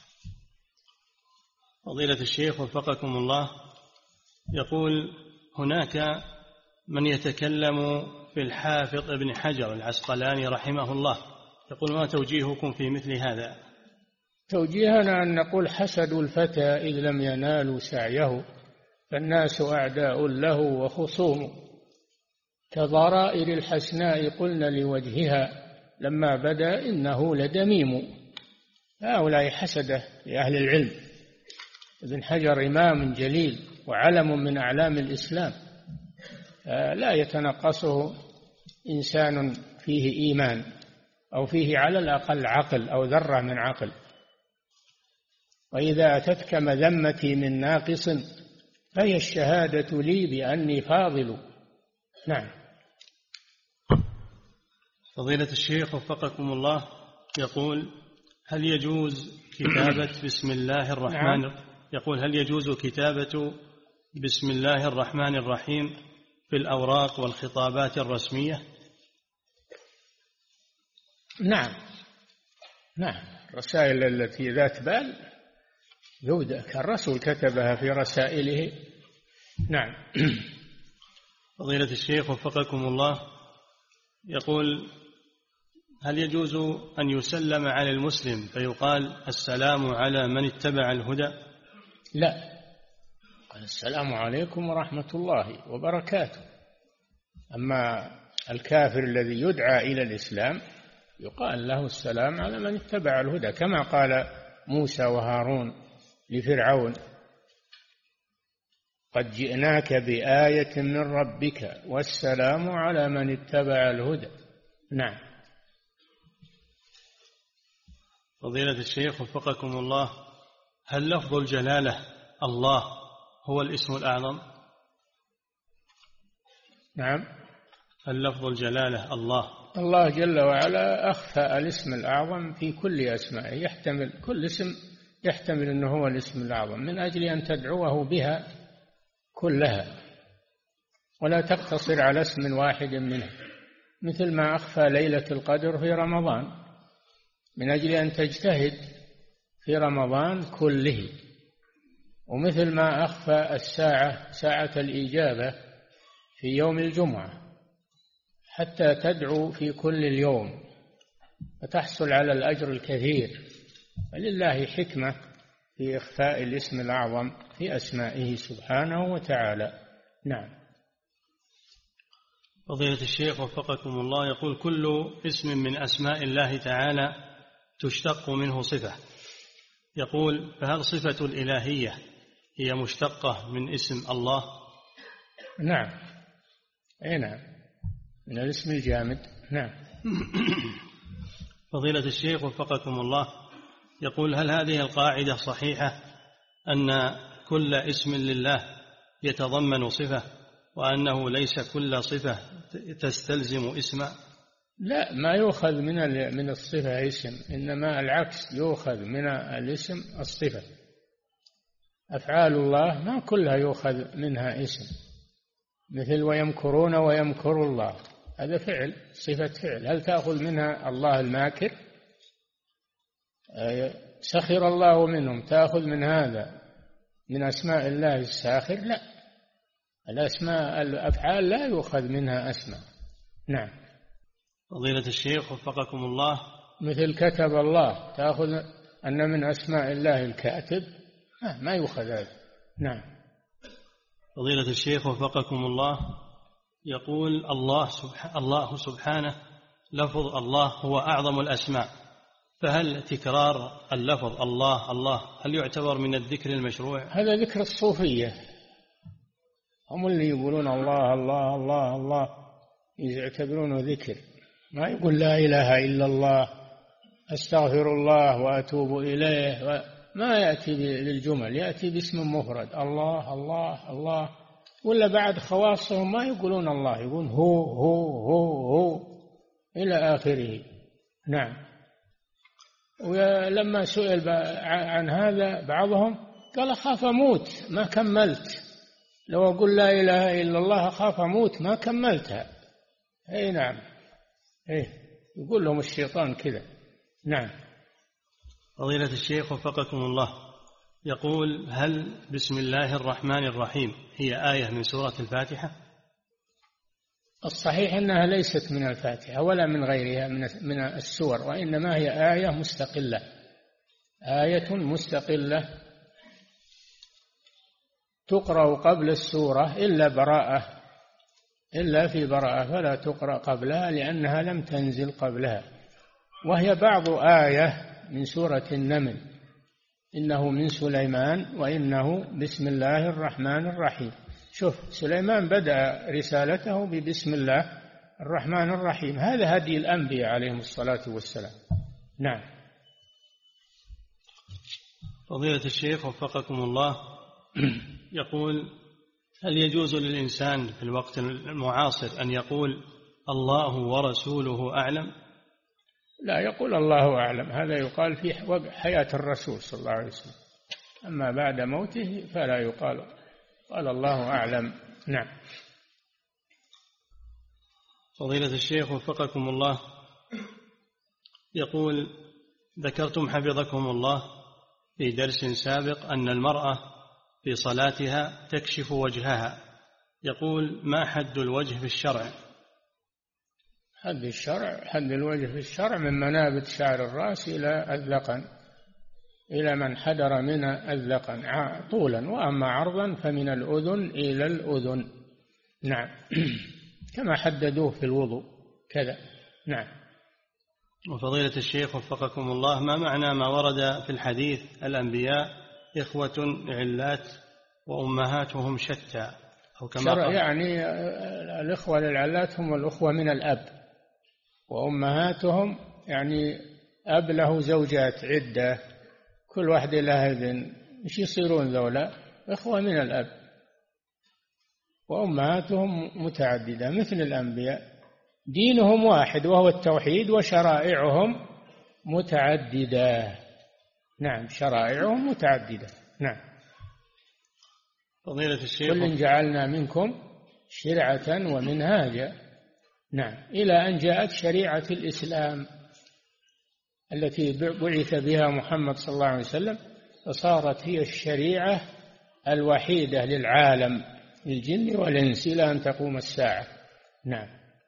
فضيلة الشيخ وفقكم الله، يقول هناك من يتكلم في الحافظ ابن حجر العسقلاني رحمه الله، يقول ما توجيهكم في مثل هذا؟ توجيهنا أن نقول حسدوا الفتى إذ لم ينالوا سعيه، فالناس أعداء له وخصوم، كضرائر الحسناء قلنا لوجهها، لما بدا إنه لدميم. هؤلاء حسده لأهل العلم. ابن حجر إمام جليل وعلم من أعلام الإسلام، لا يتنقصه إنسان فيه إيمان أو فيه على الأقل عقل أو ذرة من عقل. وإذا أتتك مذمتي من ناقص فهي الشهادة لي بأني فاضل. نعم. فضيلة الشيخ وفقكم الله، يقول هل يجوز كتابة بسم الله الرحمن يقول هل يجوز كتابة بسم الله الرحمن الرحيم في الأوراق والخطابات الرسمية؟ نعم. الرسائل التي ذات بال يودع، الرسول كتبها في رسائله. نعم. فضيلة الشيخ وفقكم الله، يقول هل يجوز أن يسلم على المسلم فيقال السلام على من اتبع الهدى؟ لا، قال السلام عليكم ورحمة الله وبركاته. أما الكافر الذي يدعى إلى الإسلام يقال له السلام على من اتبع الهدى، كما قال موسى وهارون لفرعون قد جئناك بآية من ربك والسلام على من اتبع الهدى. نعم. فضيلة الشيخ وفقكم الله، هل لفظ الجلالة الله هو الاسم الأعظم؟ نعم. هل لفظ الجلالة الله جل وعلا أخفى الاسم الأعظم في كل أسمائه، يحتمل كل اسم يحتمل أنه هو الاسم الأعظم من أجل أن تدعوه بها كلها ولا تقتصر على اسم واحد منه، مثل ما أخفى ليلة القدر في رمضان من أجل أن تجتهد في رمضان كله، ومثل ما أخفى الساعة ساعة الإجابة في يوم الجمعة حتى تدعو في كل اليوم فتحصل على الأجر الكثير. فلله حكمة في إخفاء الاسم الأعظم في أسمائه سبحانه وتعالى. نعم. فضيلة الشيخ وفقكم الله، يقول كل اسم من أسماء الله تعالى تشتق منه صفة، يقول فهل صفة الإلهية هي مشتقة من اسم الله؟ نعم. أي نعم، من الاسم الجامد. نعم. فضيلة الشيخ وفقكم الله، يقول هل هذه القاعدة صحيحة أن كل اسم لله يتضمن صفة وأنه ليس كل صفة تستلزم اسما؟ لا، ما يؤخذ من الصفة اسم، إنما العكس، يؤخذ من الاسم الصفة. أفعال الله ما كلها يؤخذ منها اسم، مثل ويمكرون ويمكر الله، هذا فعل، صفة فعل، هل تأخذ منها الله الماكر؟ سخر الله منهم، تأخذ من هذا من أسماء الله الساخر؟ لا، الأسماء الأفعال لا يؤخذ منها أسماء. نعم. فضيلة الشيخ وفقكم الله. مثل كتب الله، تأخذ أن من أسماء الله الكاتب؟ ما يؤخذ هذا. نعم. فضيلة الشيخ وفقكم الله، يقول الله سبحانه لفظ الله هو أعظم الأسماء، فهل تكرار اللفظ الله الله هل يعتبر من الذكر المشروع؟ هذا ذكر الصوفية، هم اللي يقولون الله الله الله الله يعتبرونه ذكر، ما يقول لا إله إلا الله أستغفر الله وأتوب إليه، ما يأتي للجمل، يأتي باسم مفرد الله الله الله. ولا بعد خواصهم ما يقولون الله، يقولون هو إلى آخره. نعم. ولما سئل عن هذا بعضهم قال أخاف أموت ما كملت، لو أقول لا إله إلا الله أخاف أموت ما كملتها. أي نعم، يقول لهم الشيطان كذا. نعم. فضيلة الشيخ وفقكم الله، يقول هل بسم الله الرحمن الرحيم هي آية من سورة الفاتحة؟ الصحيح أنها ليست من الفاتحة ولا من غيرها من السور، وإنما هي آية مستقلة، آية مستقلة تقرأ قبل السورة إلا في براءة، فلا تقرأ قبلها لأنها لم تنزل قبلها. وهي بعض آية من سورة النمل، إنه من سليمان وإنه بسم الله الرحمن الرحيم. شوف، سليمان بدأ رسالته ببسم الله الرحمن الرحيم، هذا هدي الأنبياء عليهم الصلاة والسلام. نعم. فضيلة الشيخ وفقكم الله، يقول هل يجوز للإنسان في الوقت المعاصر أن يقول الله ورسوله أعلم؟ لا، يقول الله أعلم، هذا يقال في حياة الرسول صلى الله عليه وسلم، أما بعد موته فلا يقال، قال الله أعلم. نعم. فضيلة الشيخ وفقكم الله، يقول ذكرتم حفظكم الله في درس سابق أن المرأة في صلاتها تكشف وجهها، يقول ما حد الوجه في الشرع؟ حد الوجه في الشرع من منابت شعر الرأس إلى الذقن، إلى من حدر من الذقن طولا، وأما عرضا فمن الأذن إلى الأذن. نعم. كما حددوه في الوضوء كذا. نعم. وفضيلة الشيخ وفقكم الله، ما معنى ما ورد في الحديث الأنبياء إخوة علات وأمهاتهم شتى، أو كما قال؟ يعني الإخوة للعلات هم الأخوة من الأب، وأمهاتهم يعني أب له زوجات عدة كل واحدة لها ابن، مش يصيرون ذولا إخوة من الأب، وأمهاتهم متعددة مثل الأنبياء، دينهم واحد وهو التوحيد، وشرائعهم متعددة. نعم، شرائعهم متعددة. نعم. فضيلة الشيخ كل جعلنا منكم شرعة ومنهاجا. نعم، إلى أن جاءت شريعة الإسلام التي بعث بها محمد صلى الله عليه وسلم، فصارت هي الشريعة الوحيدة للعالم، للجن والإنس، إلى أن تقوم الساعة. نعم.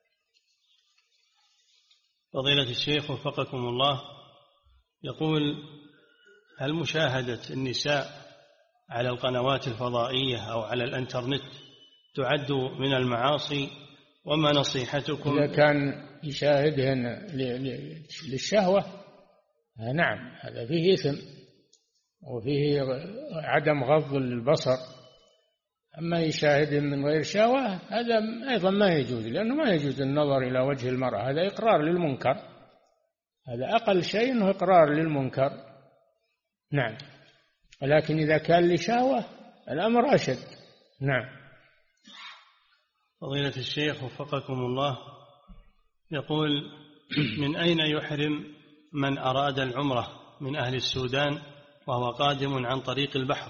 فضيلة الشيخ وفقكم الله، يقول هل مشاهدة النساء على القنوات الفضائية أو على الإنترنت تعد من المعاصي؟ وما نصيحتكم إذا كان يشاهدهن للشهوة؟ نعم، هذا فيه إثم وفيه عدم غض للبصر. أما يشاهدهن من غير شهوة هذا أيضا ما يجوز، لأنه ما يجوز النظر إلى وجه المرأة، هذا إقرار للمنكر، هذا أقل شيء أنه إقرار للمنكر. نعم. ولكن إذا كان لشهوة الأمر أشد. نعم. فضيلة الشيخ وفقكم الله، يقول من أين يحرم من أراد العمرة من أهل السودان وهو قادم عن طريق البحر؟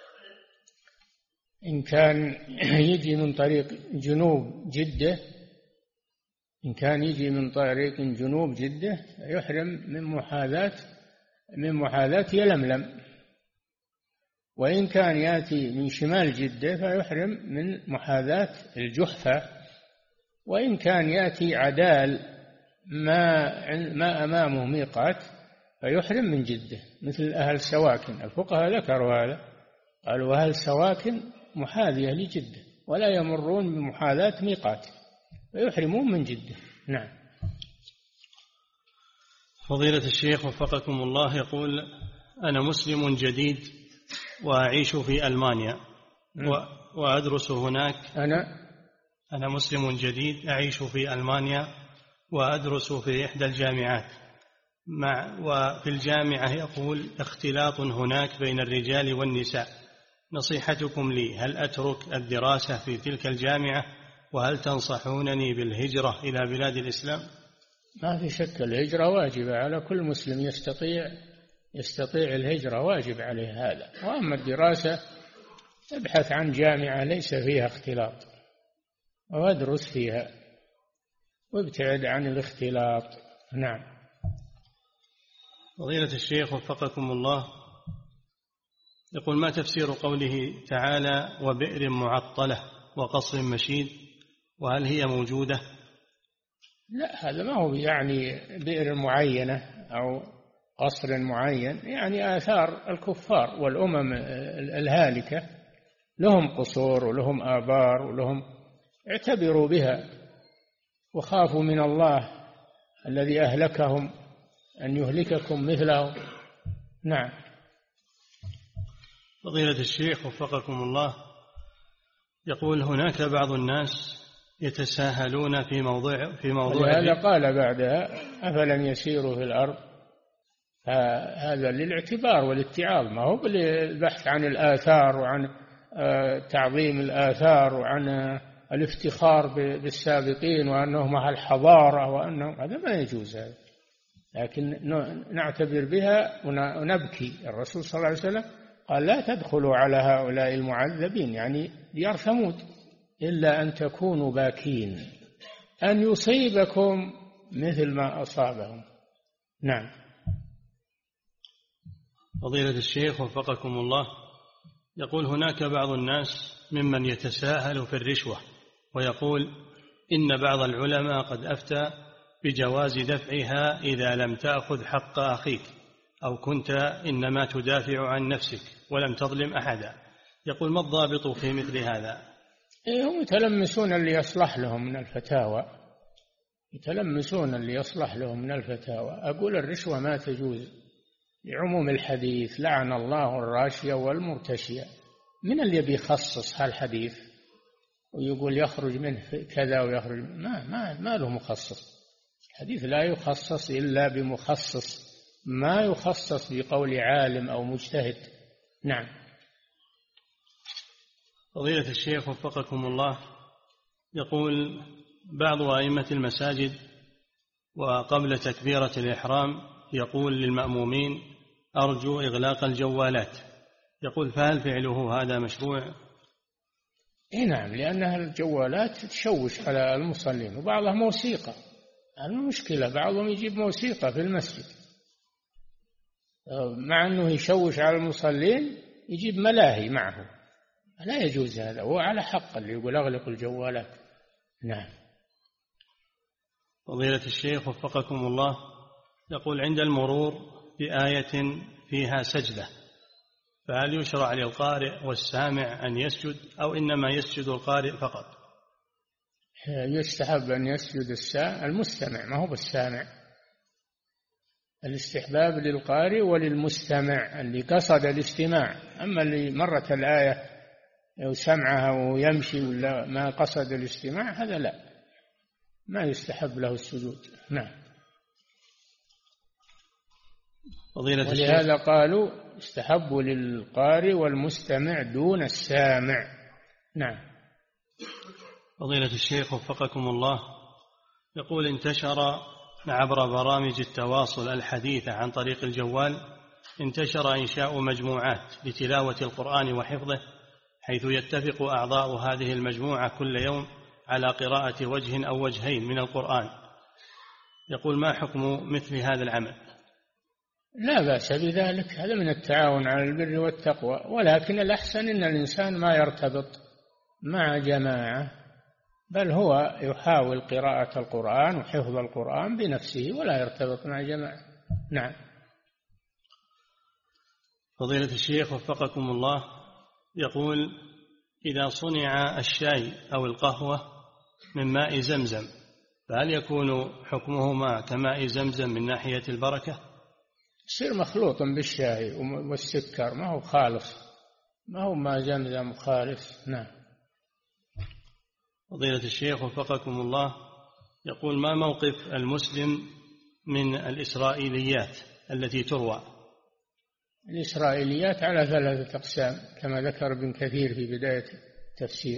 إن كان يجي من طريق جنوب جدة، إن كان يجي من طريق جنوب جدة يحرم من محاذاة يلملم، وإن كان يأتي من شمال جدة فيحرم من محاذاة الجحفة، وإن كان يأتي عدال ما أمامه ميقات فيحرم من جدة، مثل أهل سواكن. الفقهاء ذكروا هذا، قالوا أهل سواكن محاذية لجدة ولا يمرون بمحاذاة ميقات فيحرمون من جدة. نعم. فضيلة الشيخ وفقكم الله يقول: أنا مسلم جديد وأعيش في ألمانيا وأدرس هناك. أنا مسلم جديد أعيش في ألمانيا وأدرس في إحدى الجامعات، وفي الجامعة يقول اختلاط هناك بين الرجال والنساء. نصيحتكم لي: هل أترك الدراسة في تلك الجامعة؟ وهل تنصحونني بالهجرة إلى بلاد الإسلام؟ ما في شك، الهجرة واجبة على كل مسلم يستطيع الهجرة، واجب عليه هذا. وأما الدراسة ابحث عن جامعة ليس فيها اختلاط وادرس فيها وابتعد عن الاختلاط. نعم. فضيلة الشيخ وفقكم الله يقول: ما تفسير قوله تعالى: وبئر معطلة وقصر مشيد؟ وهل هي موجودة؟ لا، هذا ما هو يعني بئر معينة أو قصر معين، يعني آثار الكفار والأمم الهالكة لهم قصور ولهم آبار ولهم، اعتبروا بها وخافوا من الله الذي أهلكهم أن يهلككم مثلهم. نعم. فضيلة الشيخ وفقكم الله يقول: هناك بعض الناس يتساهلون في موضوع هذا قال بعدها: أفلم يسيروا في الأرض. هذا للاعتبار والاتعاظ، ما هو بالبحث عن الآثار وعن تعظيم الآثار وعن الافتخار بالسابقين وأنهم مع الحضارة وأنهم، هذا ما يجوز هذا. لكن نعتبر بها ونبكي. الرسول صلى الله عليه وسلم قال: لا تدخلوا على هؤلاء المعذبين، يعني ديار ثمود، إلا أن تكونوا باكين أن يصيبكم مثل ما أصابهم. نعم. فضيلة الشيخ وفقكم الله يقول: هناك بعض الناس ممن يتساهل في الرشوة ويقول إن بعض العلماء قد أفتى بجواز دفعها إذا لم تأخذ حق أخيك، أو كنت إنما تدافع عن نفسك ولم تظلم أحدا. يقول: ما الضابط في مثل هذا؟ هم يتلمسون اللي يصلح لهم من الفتاوى، أقول الرشوة ما تجوز لعموم الحديث: لعن الله الراشية والمرتشية. من اللي بيخصص هالحديث ويقول يخرج منه كذا ويخرج ما له مخصص. الحديث لا يخصص إلا بمخصص، ما يخصص بقول عالم أو مجتهد. نعم. فضيلة الشيخ وفقكم الله يقول: بعض أئمة المساجد وقبل تكبيرة الإحرام يقول للمأمومين: أرجو إغلاق الجوالات. يقول: فهل فعله هذا مشروع؟ نعم، لأنها الجوالات تشوش على المصلين، وبعضها موسيقى. المشكلة بعضهم يجيب موسيقى في المسجد، مع أنه يشوش على المصلين يجيب ملاهي معه، لا يجوز هذا. هو على حق اللي يقول أغلق الجوالات. نعم. فضيلة الشيخ وفقكم الله يقول: عند المرور بآية فيها سجدة، فهل يشرع للقارئ والسامع أن يسجد أو إنما يسجد القارئ فقط؟ يستحب أن يسجد المستمع، ما هو بالسامع. الاستحباب للقارئ وللمستمع اللي قصد الاستماع. أما اللي مرت الآية وسمعها ويمشي ولا ما قصد الاستماع، هذا لا، ما يستحب له السجود. نعم. ولهذا قالوا استحب للقارئ والمستمع دون السامع. نعم. فضيلة الشيخ وفقكم الله يقول: انتشر عبر برامج التواصل الحديثة عن طريق الجوال إنشاء مجموعات لتلاوة القرآن وحفظه، حيث يتفق أعضاء هذه المجموعة كل يوم على قراءة وجه أو وجهين من القرآن. يقول: ما حكم مثل هذا العمل؟ لا بأس بذلك، هذا من التعاون على البر والتقوى، ولكن الأحسن أن الإنسان ما يرتبط مع جماعة، بل هو يحاول قراءة القرآن وحفظ القرآن بنفسه ولا يرتبط مع جماعة. نعم. فضيلة الشيخ وفقكم الله، يقول: إذا صنع الشاي أو القهوة من ماء زمزم فهل يكون حكمهما كماء زمزم من ناحية البركة؟ يصير مخلوط بالشاي والسكر، ما هو خالص، ما هو ماء زمزم خالص. نعم. فضيلة الشيخ وفقكم الله، يقول: ما موقف المسلم من الإسرائيليات التي تروى؟ الإسرائيليات على 3 أقسام كما ذكر ابن كثير في بداية التفسير.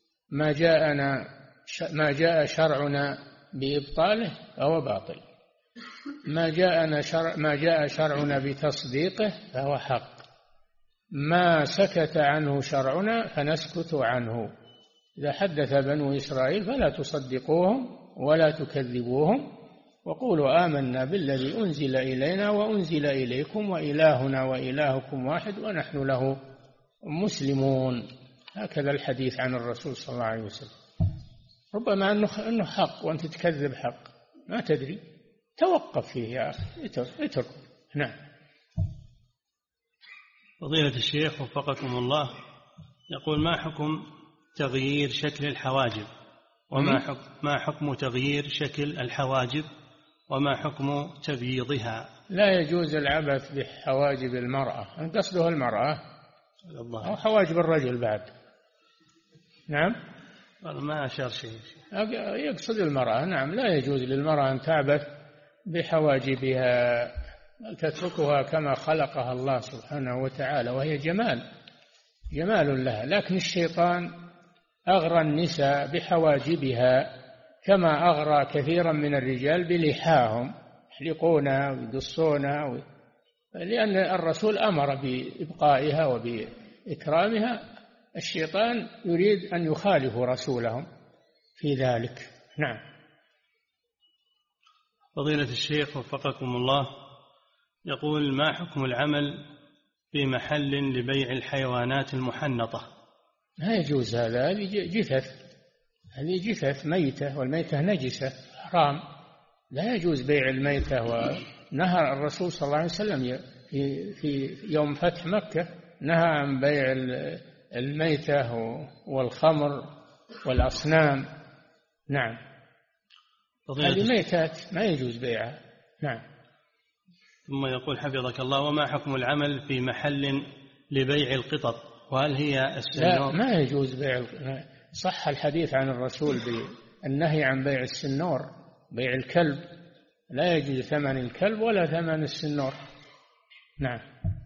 ما جاء شرعنا بإبطاله فهو باطل، ما جاء شرعنا بتصديقه فهو حق، ما سكت عنه شرعنا فنسكت عنه. إذا حدث بنو إسرائيل فلا تصدقوهم ولا تكذبوهم، وقولوا آمنا بالذي أنزل إلينا وأنزل إليكم وإلهنا وإلهكم واحد ونحن له مسلمون. هكذا الحديث عن الرسول صلى الله عليه وسلم. ربما أنه حق وأنت تكذب حق ما تدري، توقف فيه يا أخي، اترك. نعم. فضيلة الشيخ وفقكم الله، يقول: ما حكم تغيير شكل الحواجب؟ ما حكم تغيير شكل الحواجب وما حكم تبييضها؟ لا يجوز العبث بحواجب المرأة، قصده المرأة أو حواجب الرجل بعد. نعم. ما أشار شيء. يقصد المرأة. نعم، لا يجوز للمرأة أن تعبث بحواجبها، تتركها كما خلقها الله سبحانه وتعالى، وهي جمال لها. لكن الشيطان أغرى النساء بحواجبها كما أغرى كثيرا من الرجال بلحاهم، يحلقونها ويقصونها، لأن الرسول أمر بإبقائها وبإكرامها. الشيطان يريد أن يخالف رسولهم في ذلك. نعم. فضيلة الشيخ وفقكم الله، يقول: ما حكم العمل في محل لبيع الحيوانات المحنطة؟ لا يجوز هذا، هذه جثث ميتة، والميتة نجسة حرام، لا يجوز بيع الميتة. ونهى الرسول صلى الله عليه وسلم في يوم فتح مكة، نهى عن بيع الميتة والخمر والأصنام. نعم. هذه ميتات ما يجوز بيعها. نعم. ثم يقول حفظك الله: وما حكم العمل في محل لبيع القطط، وهل هي السنور؟ لا، ما يجوز بيع. صح الحديث عن الرسول بالنهي عن بيع السنور، بيع الكلب، لا يجوز ثمن الكلب ولا ثمن السنور. نعم.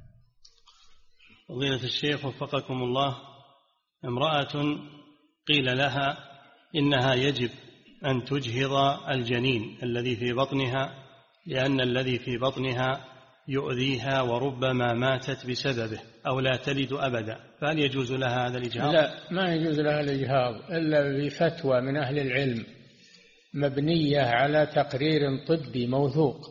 فضيلة الشيخ وفقكم الله، امرأة قيل لها إنها يجب أن تجهض الجنين الذي في بطنها لأن الذي في بطنها يؤذيها وربما ماتت بسببه أو لا تلد أبدا، فهل يجوز لها هذا الإجهاض؟ لا، ما يجوز لها الإجهاض إلا بفتوى من أهل العلم مبنية على تقرير طبي موثوق.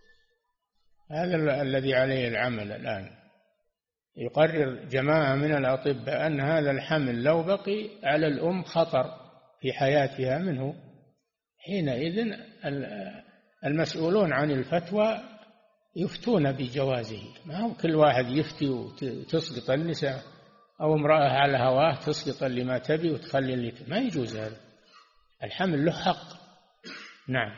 هذا الذي عليه العمل الآن، يقرر جماعة من الأطباء أن هذا الحمل لو بقي على الأم خطر في حياتها منه، حينئذ المسؤولون عن الفتوى يفتون بجوازه. ما هو كل واحد يفتي وتسقط النساء أو امرأة على هواه تسقط اللي ما تبي وتخلي اللي ما يجوز هذا. الحمل له حق. نعم.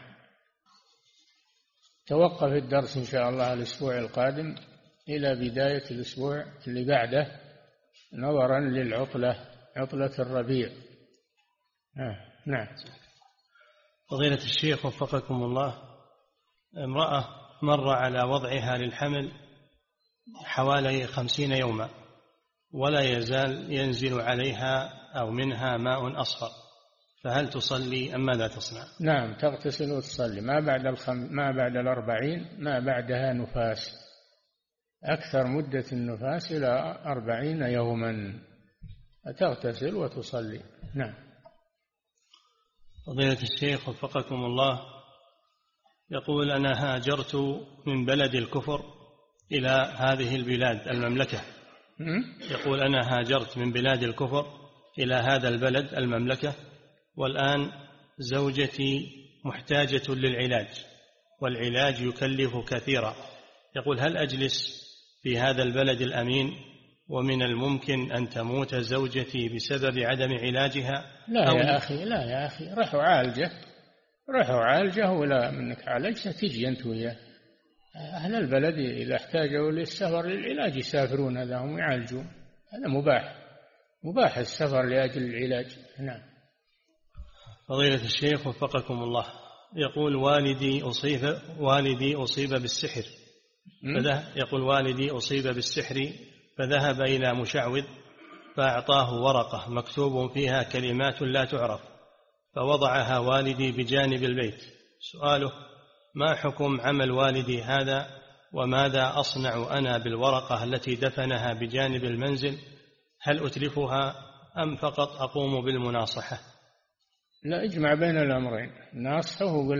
توقف الدرس إن شاء الله الأسبوع القادم إلى بداية الأسبوع اللي بعده نظرا عطلة الربيع. نعم. فضيلة الشيخ وفقكم الله، امرأة مر على وضعها للحمل حوالي 50 يوما ولا يزال ينزل عليها أو منها ماء أصفر، فهل تصلي أم ماذا تصنع؟ نعم، تغتسل وتصلي. ما بعد 40 ما بعدها نفاس، أكثر مدة النفاس إلى 40 يوما، تغتسل وتصلي. نعم. فضيلة الشيخ وفقكم الله، يقول: أنا هاجرت من بلد الكفر إلى هذه البلاد المملكة، يقول أنا هاجرت من بلاد الكفر إلى هذا البلد المملكة، والآن زوجتي محتاجة للعلاج والعلاج يكلف كثيرا، يقول هل أجلس في هذا البلد الأمين ومن الممكن أن تموت زوجتي بسبب عدم علاجها؟ لا يا أخي، لا يا أخي، روحوا عالجه، ولا منك عالجته تجي أنت وياه. أهل البلد إذا احتاجوا للسفر للعلاج يسافرون، هذا هم يعالجون، هذا مباح السفر لأجل العلاج. نعم. فضيلة الشيخ وفقكم الله، يقول والدي أصيب بالسحر، يقول والدي أصيب بالسحر فذهب إلى مشعوذ فأعطاه ورقة مكتوب فيها كلمات لا تعرف، فوضعها والدي بجانب البيت. سؤاله: ما حكم عمل والدي هذا، وماذا أصنع أنا بالورقة التي دفنها بجانب المنزل؟ هل أتلفها أم فقط أقوم بالمناصحة؟ لا، اجمع بين الأمرين، ناصحه وقل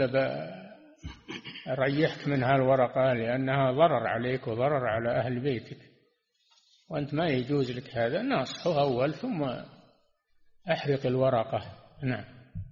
أريحك من هالورقة لأنها ضرر عليك وضرر على أهل بيتك، وأنت ما يجوز لك هذا. ناصحه أول ثم أحرق الورقة. نعم.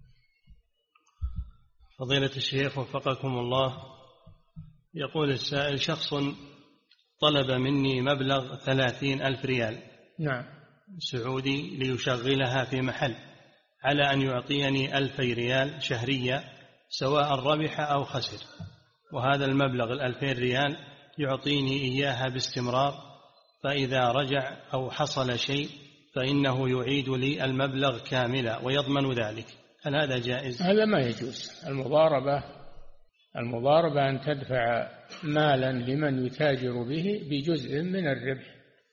فضيلة الشيخ وفقكم الله، يقول السائل: شخص طلب مني مبلغ 30,000 ريال نعم سعودي ليشغلها في محل، على أن يعطيني 2,000 ريال شهرية سواء ربح أو خسر، وهذا المبلغ 2,000 ريال يعطيني إياها باستمرار، فإذا رجع أو حصل شيء فإنه يعيد لي المبلغ كاملا ويضمن ذلك، هل هذا جائز؟ هذا ما يجوز. المضاربة أن تدفع مالا لمن يتاجر به بجزء من الربح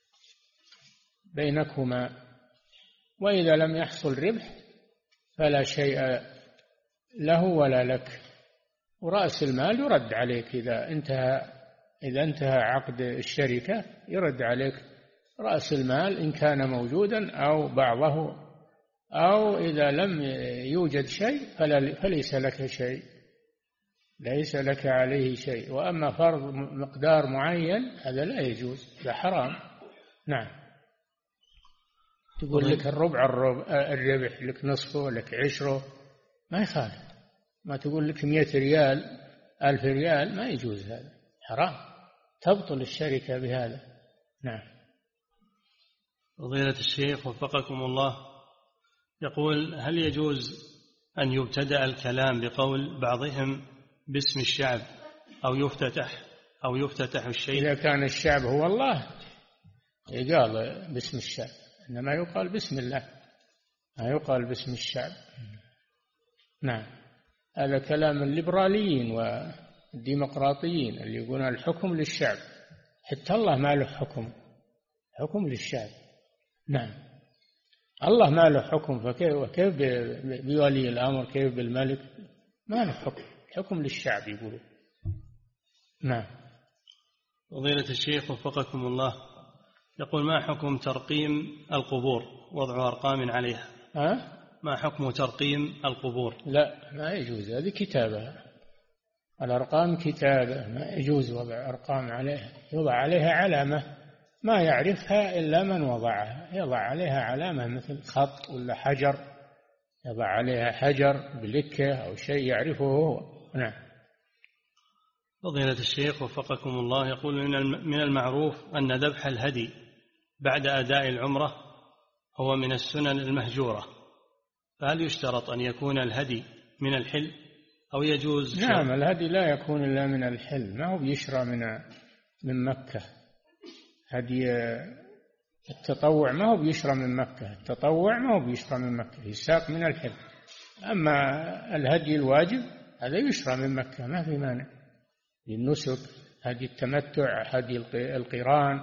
بينكما، وإذا لم يحصل ربح فلا شيء له ولا لك، ورأس المال يرد عليك إذا انتهى عقد الشركة، يرد عليك رأس المال إن كان موجودا أو بعضه، أو إذا لم يوجد شيء فليس لك شيء، ليس لك عليه شيء. وأما فرض مقدار معين هذا لا يجوز، هذا حرام. نعم. تقول لك الربح لك نصفه، لك عشره، ما يخالف. ما تقول لك 100 ريال 1000 ريال، ما يجوز، هذا حرام، تبطل الشركة بهذا. نعم. فضيلة الشيخ وفقكم الله، يقول: هل يجوز أن يبتدأ الكلام بقول بعضهم باسم الشعب أو يفتتح الشيء؟ إذا كان الشعب هو الله يقال باسم الشعب، إنما يقال باسم الله، ما يقال باسم الشعب. نعم. هذا كلام الليبراليين والديمقراطيين اللي يقولون الحكم للشعب، حتى الله ما له حكم للشعب. نعم. الله ما له حكم، فكيف بولي الأمر، كيف بالملك؟ ما له حكم للشعب يقولون. نعم. فضيلة الشيخ وفقكم الله، يقول: ما حكم ترقيم القبور، وضع أرقام عليها؟ ما حكم ترقيم القبور؟ لا، ما يجوز، هذه كتابة، الأرقام كتابة، ما يجوز وضع أرقام عليها. يوضع عليها علامة ما يعرفها إلا من وضعها، يضع عليها علامة مثل خط ولا حجر، يضع عليها حجر بلكة أو شيء يعرفه هو. نعم. فضيلة الشيخ وفقكم الله، يقول: من المعروف أن ذبح الهدي بعد أداء العمرة هو من السنن المهجورة، فهل يشترط أن يكون الهدي من الحل أو يجوز؟ نعم، الهدي لا يكون إلا من الحل، ما هو بيشرى من مكة. هدي التطوع ما هو بيشرى من مكة، التطوع ما هو بيشرى من مكة، يساق من الحل. أما الهدي الواجب هذا يشرى من مكة، ما في مانع، للنسك، هدي التمتع، هدي القران،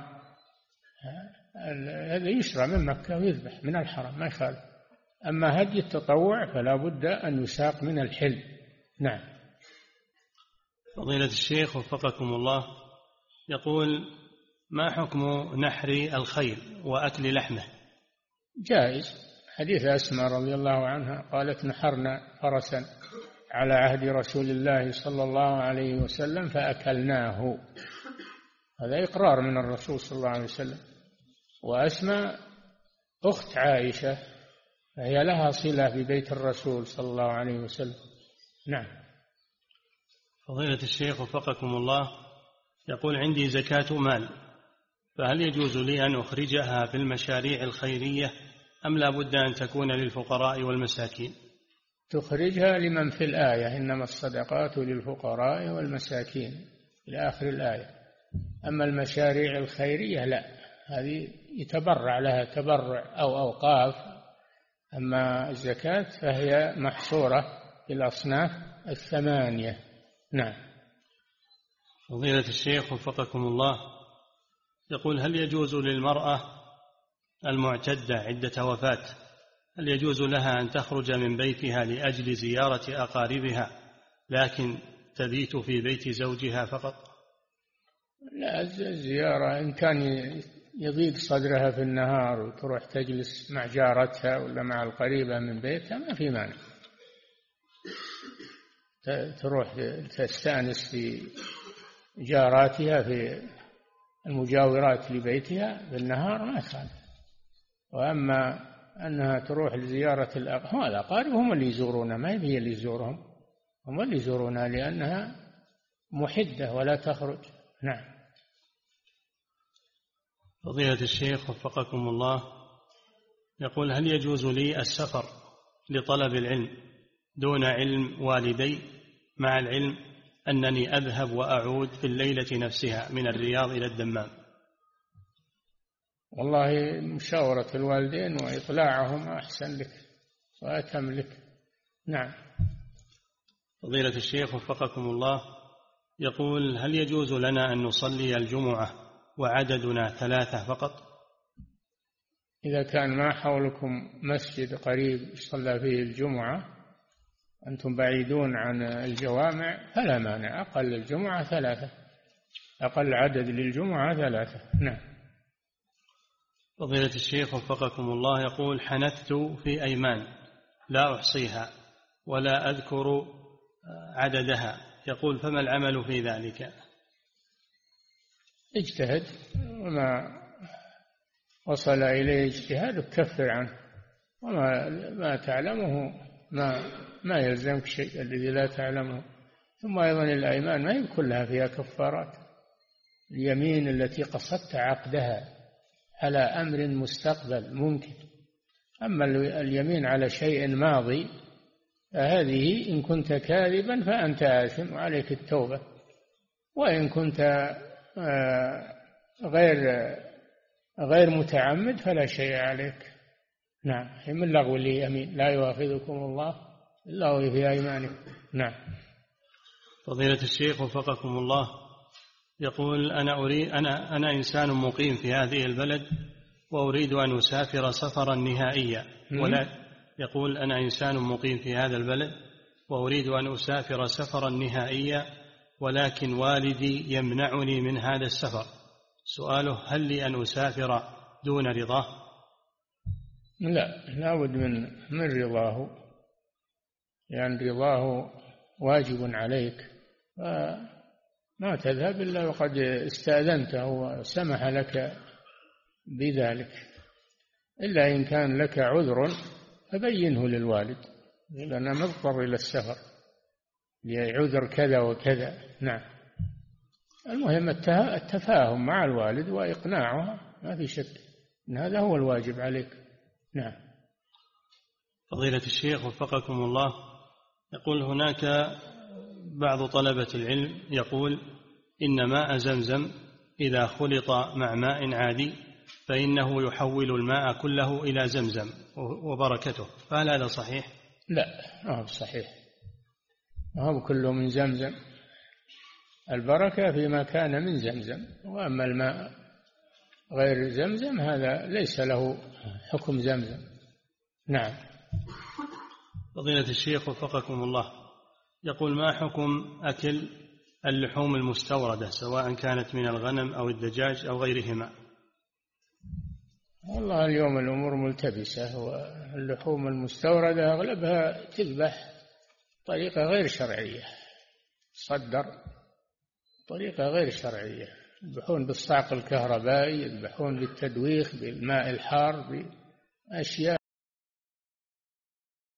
هذا يشرى من مكة ويذبح من الحرم، ما يخالف. أما هدي التطوع فلا بد أن يساق من الحل. نعم. فضيلة الشيخ وفقكم الله، يقول: ما حكم نحر الخيل وأكل لحمه؟ جائز. حديث أسماء رضي الله عنها قالت: نحرنا فرسا على عهد رسول الله صلى الله عليه وسلم فأكلناه. هذا إقرار من الرسول صلى الله عليه وسلم. وأسماء أخت عائشة فهي لها صلة ببيت الرسول صلى الله عليه وسلم. نعم. فضيلة الشيخ وفقكم الله، يقول عندي زكاة مال، فهل يجوز لي أن أخرجها في المشاريع الخيرية أم لا بد أن تكون للفقراء والمساكين؟ تخرجها لمن في الآية إنما الصدقات للفقراء والمساكين إلى آخر الآية. أما المشاريع الخيرية لا، هذه يتبرع لها تبرع أو أوقاف. أما الزكاة فهي محصورة في الأصناف الثمانية. نعم. فضيلة الشيخ وفقكم الله، يقول هل يجوز للمرأة المعتدة عدة وفاة، هل يجوز لها أن تخرج من بيتها لأجل زيارة أقاربها لكن تبيت في بيت زوجها فقط؟ لا، الزيارة إن كان يضيق صدرها في النهار وتروح تجلس مع جارتها ولا مع القريبة من بيتها ما في مانع، تروح تستأنس في جاراتها في المجاورات لبيتها بالنهار ما يخالف. وأما أنها تروح لزيارة الأقارب هم اللي يزورونها، ما هي اللي يزورهم، هم اللي يزورونها لأنها محدة ولا تخرج. نعم. فضيلة الشيخ وفقكم الله، يقول هل يجوز لي السفر لطلب العلم دون علم والدي، مع العلم أنني أذهب وأعود في الليلة نفسها من الرياض إلى الدمام؟ والله مشاورة الوالدين وإطلاعهم أحسن لك وأتم لك. نعم. فضيلة الشيخ وفقكم الله، يقول هل يجوز لنا أن نصلي الجمعة وعددنا 3 فقط؟ إذا كان ما حولكم مسجد قريب يصلى فيه الجمعة، أنتم بعيدون عن الجوامع، فلا مانع، أقل الجمعة 3، أقل عدد للجمعة 3. نعم. فضيلة الشيخ وفقكم الله، يقول حنثت في أيمان لا أحصيها ولا أذكر عددها، يقول فما العمل في ذلك؟ اجتهد، وما وصل إليه اجتهاد كفر عنه، وما تعلمه ما يلزمك شيء الذي لا تعلمه. ثم أيضا الأيمان ما هي كلها فيها كفارات. اليمين التي قصدت عقدها على أمر مستقبل ممكن، أما اليمين على شيء ماضي فهذه إن كنت كاذبا فأنت آثم وعليك التوبة، وإن كنت غير متعمد فلا شيء عليك. نعم. من لغو اليمين لا يؤاخذكم الله باللغو في أيمانكم. نعم. فضيلة الشيخ وفقكم الله، يقول أنا إنسان مقيم في هذه البلد وأريد أن أسافر سفرا نهائيا، يقول أنا إنسان مقيم في هذا البلد وأريد أن أسافر سفرا نهائيا ولكن والدي يمنعني من هذا السفر، سؤاله هل لي أن أسافر دون رضاه؟ لا بد من رضاه، يعني رضاه واجب عليك، ما تذهب إلا وقد استأذنته وسمح لك بذلك، إلا إن كان لك عذر فبينه للوالد، لأنه مضطر إلى السفر لعذر كذا وكذا. نعم. المهم التفاهم مع الوالد وإقناعه، ما في شك إن هذا هو الواجب عليك. نعم. فضيلة الشيخ وفقكم الله، يقول هناك بعض طلبة العلم يقول إن ماء زمزم إذا خلط مع ماء عادي فإنه يحول الماء كله إلى زمزم وبركته، فهل هذا صحيح؟ لا، ما هو صحيح، ما هو كله من زمزم، البركة فيما كان من زمزم، وأما الماء غير زمزم هذا ليس له حكم زمزم. نعم. فضيلة الشيخ وفقكم الله، يقول ما حكم أكل اللحوم المستوردة سواء كانت من الغنم أو الدجاج أو غيرهما؟ والله اليوم الأمور ملتبسة، واللحوم المستوردة أغلبها تذبح طريقة غير شرعية، صدر طريقة غير شرعية، يذبحون بالصعق الكهربائي، يذبحون بالتدويخ بالماء الحار، بأشياء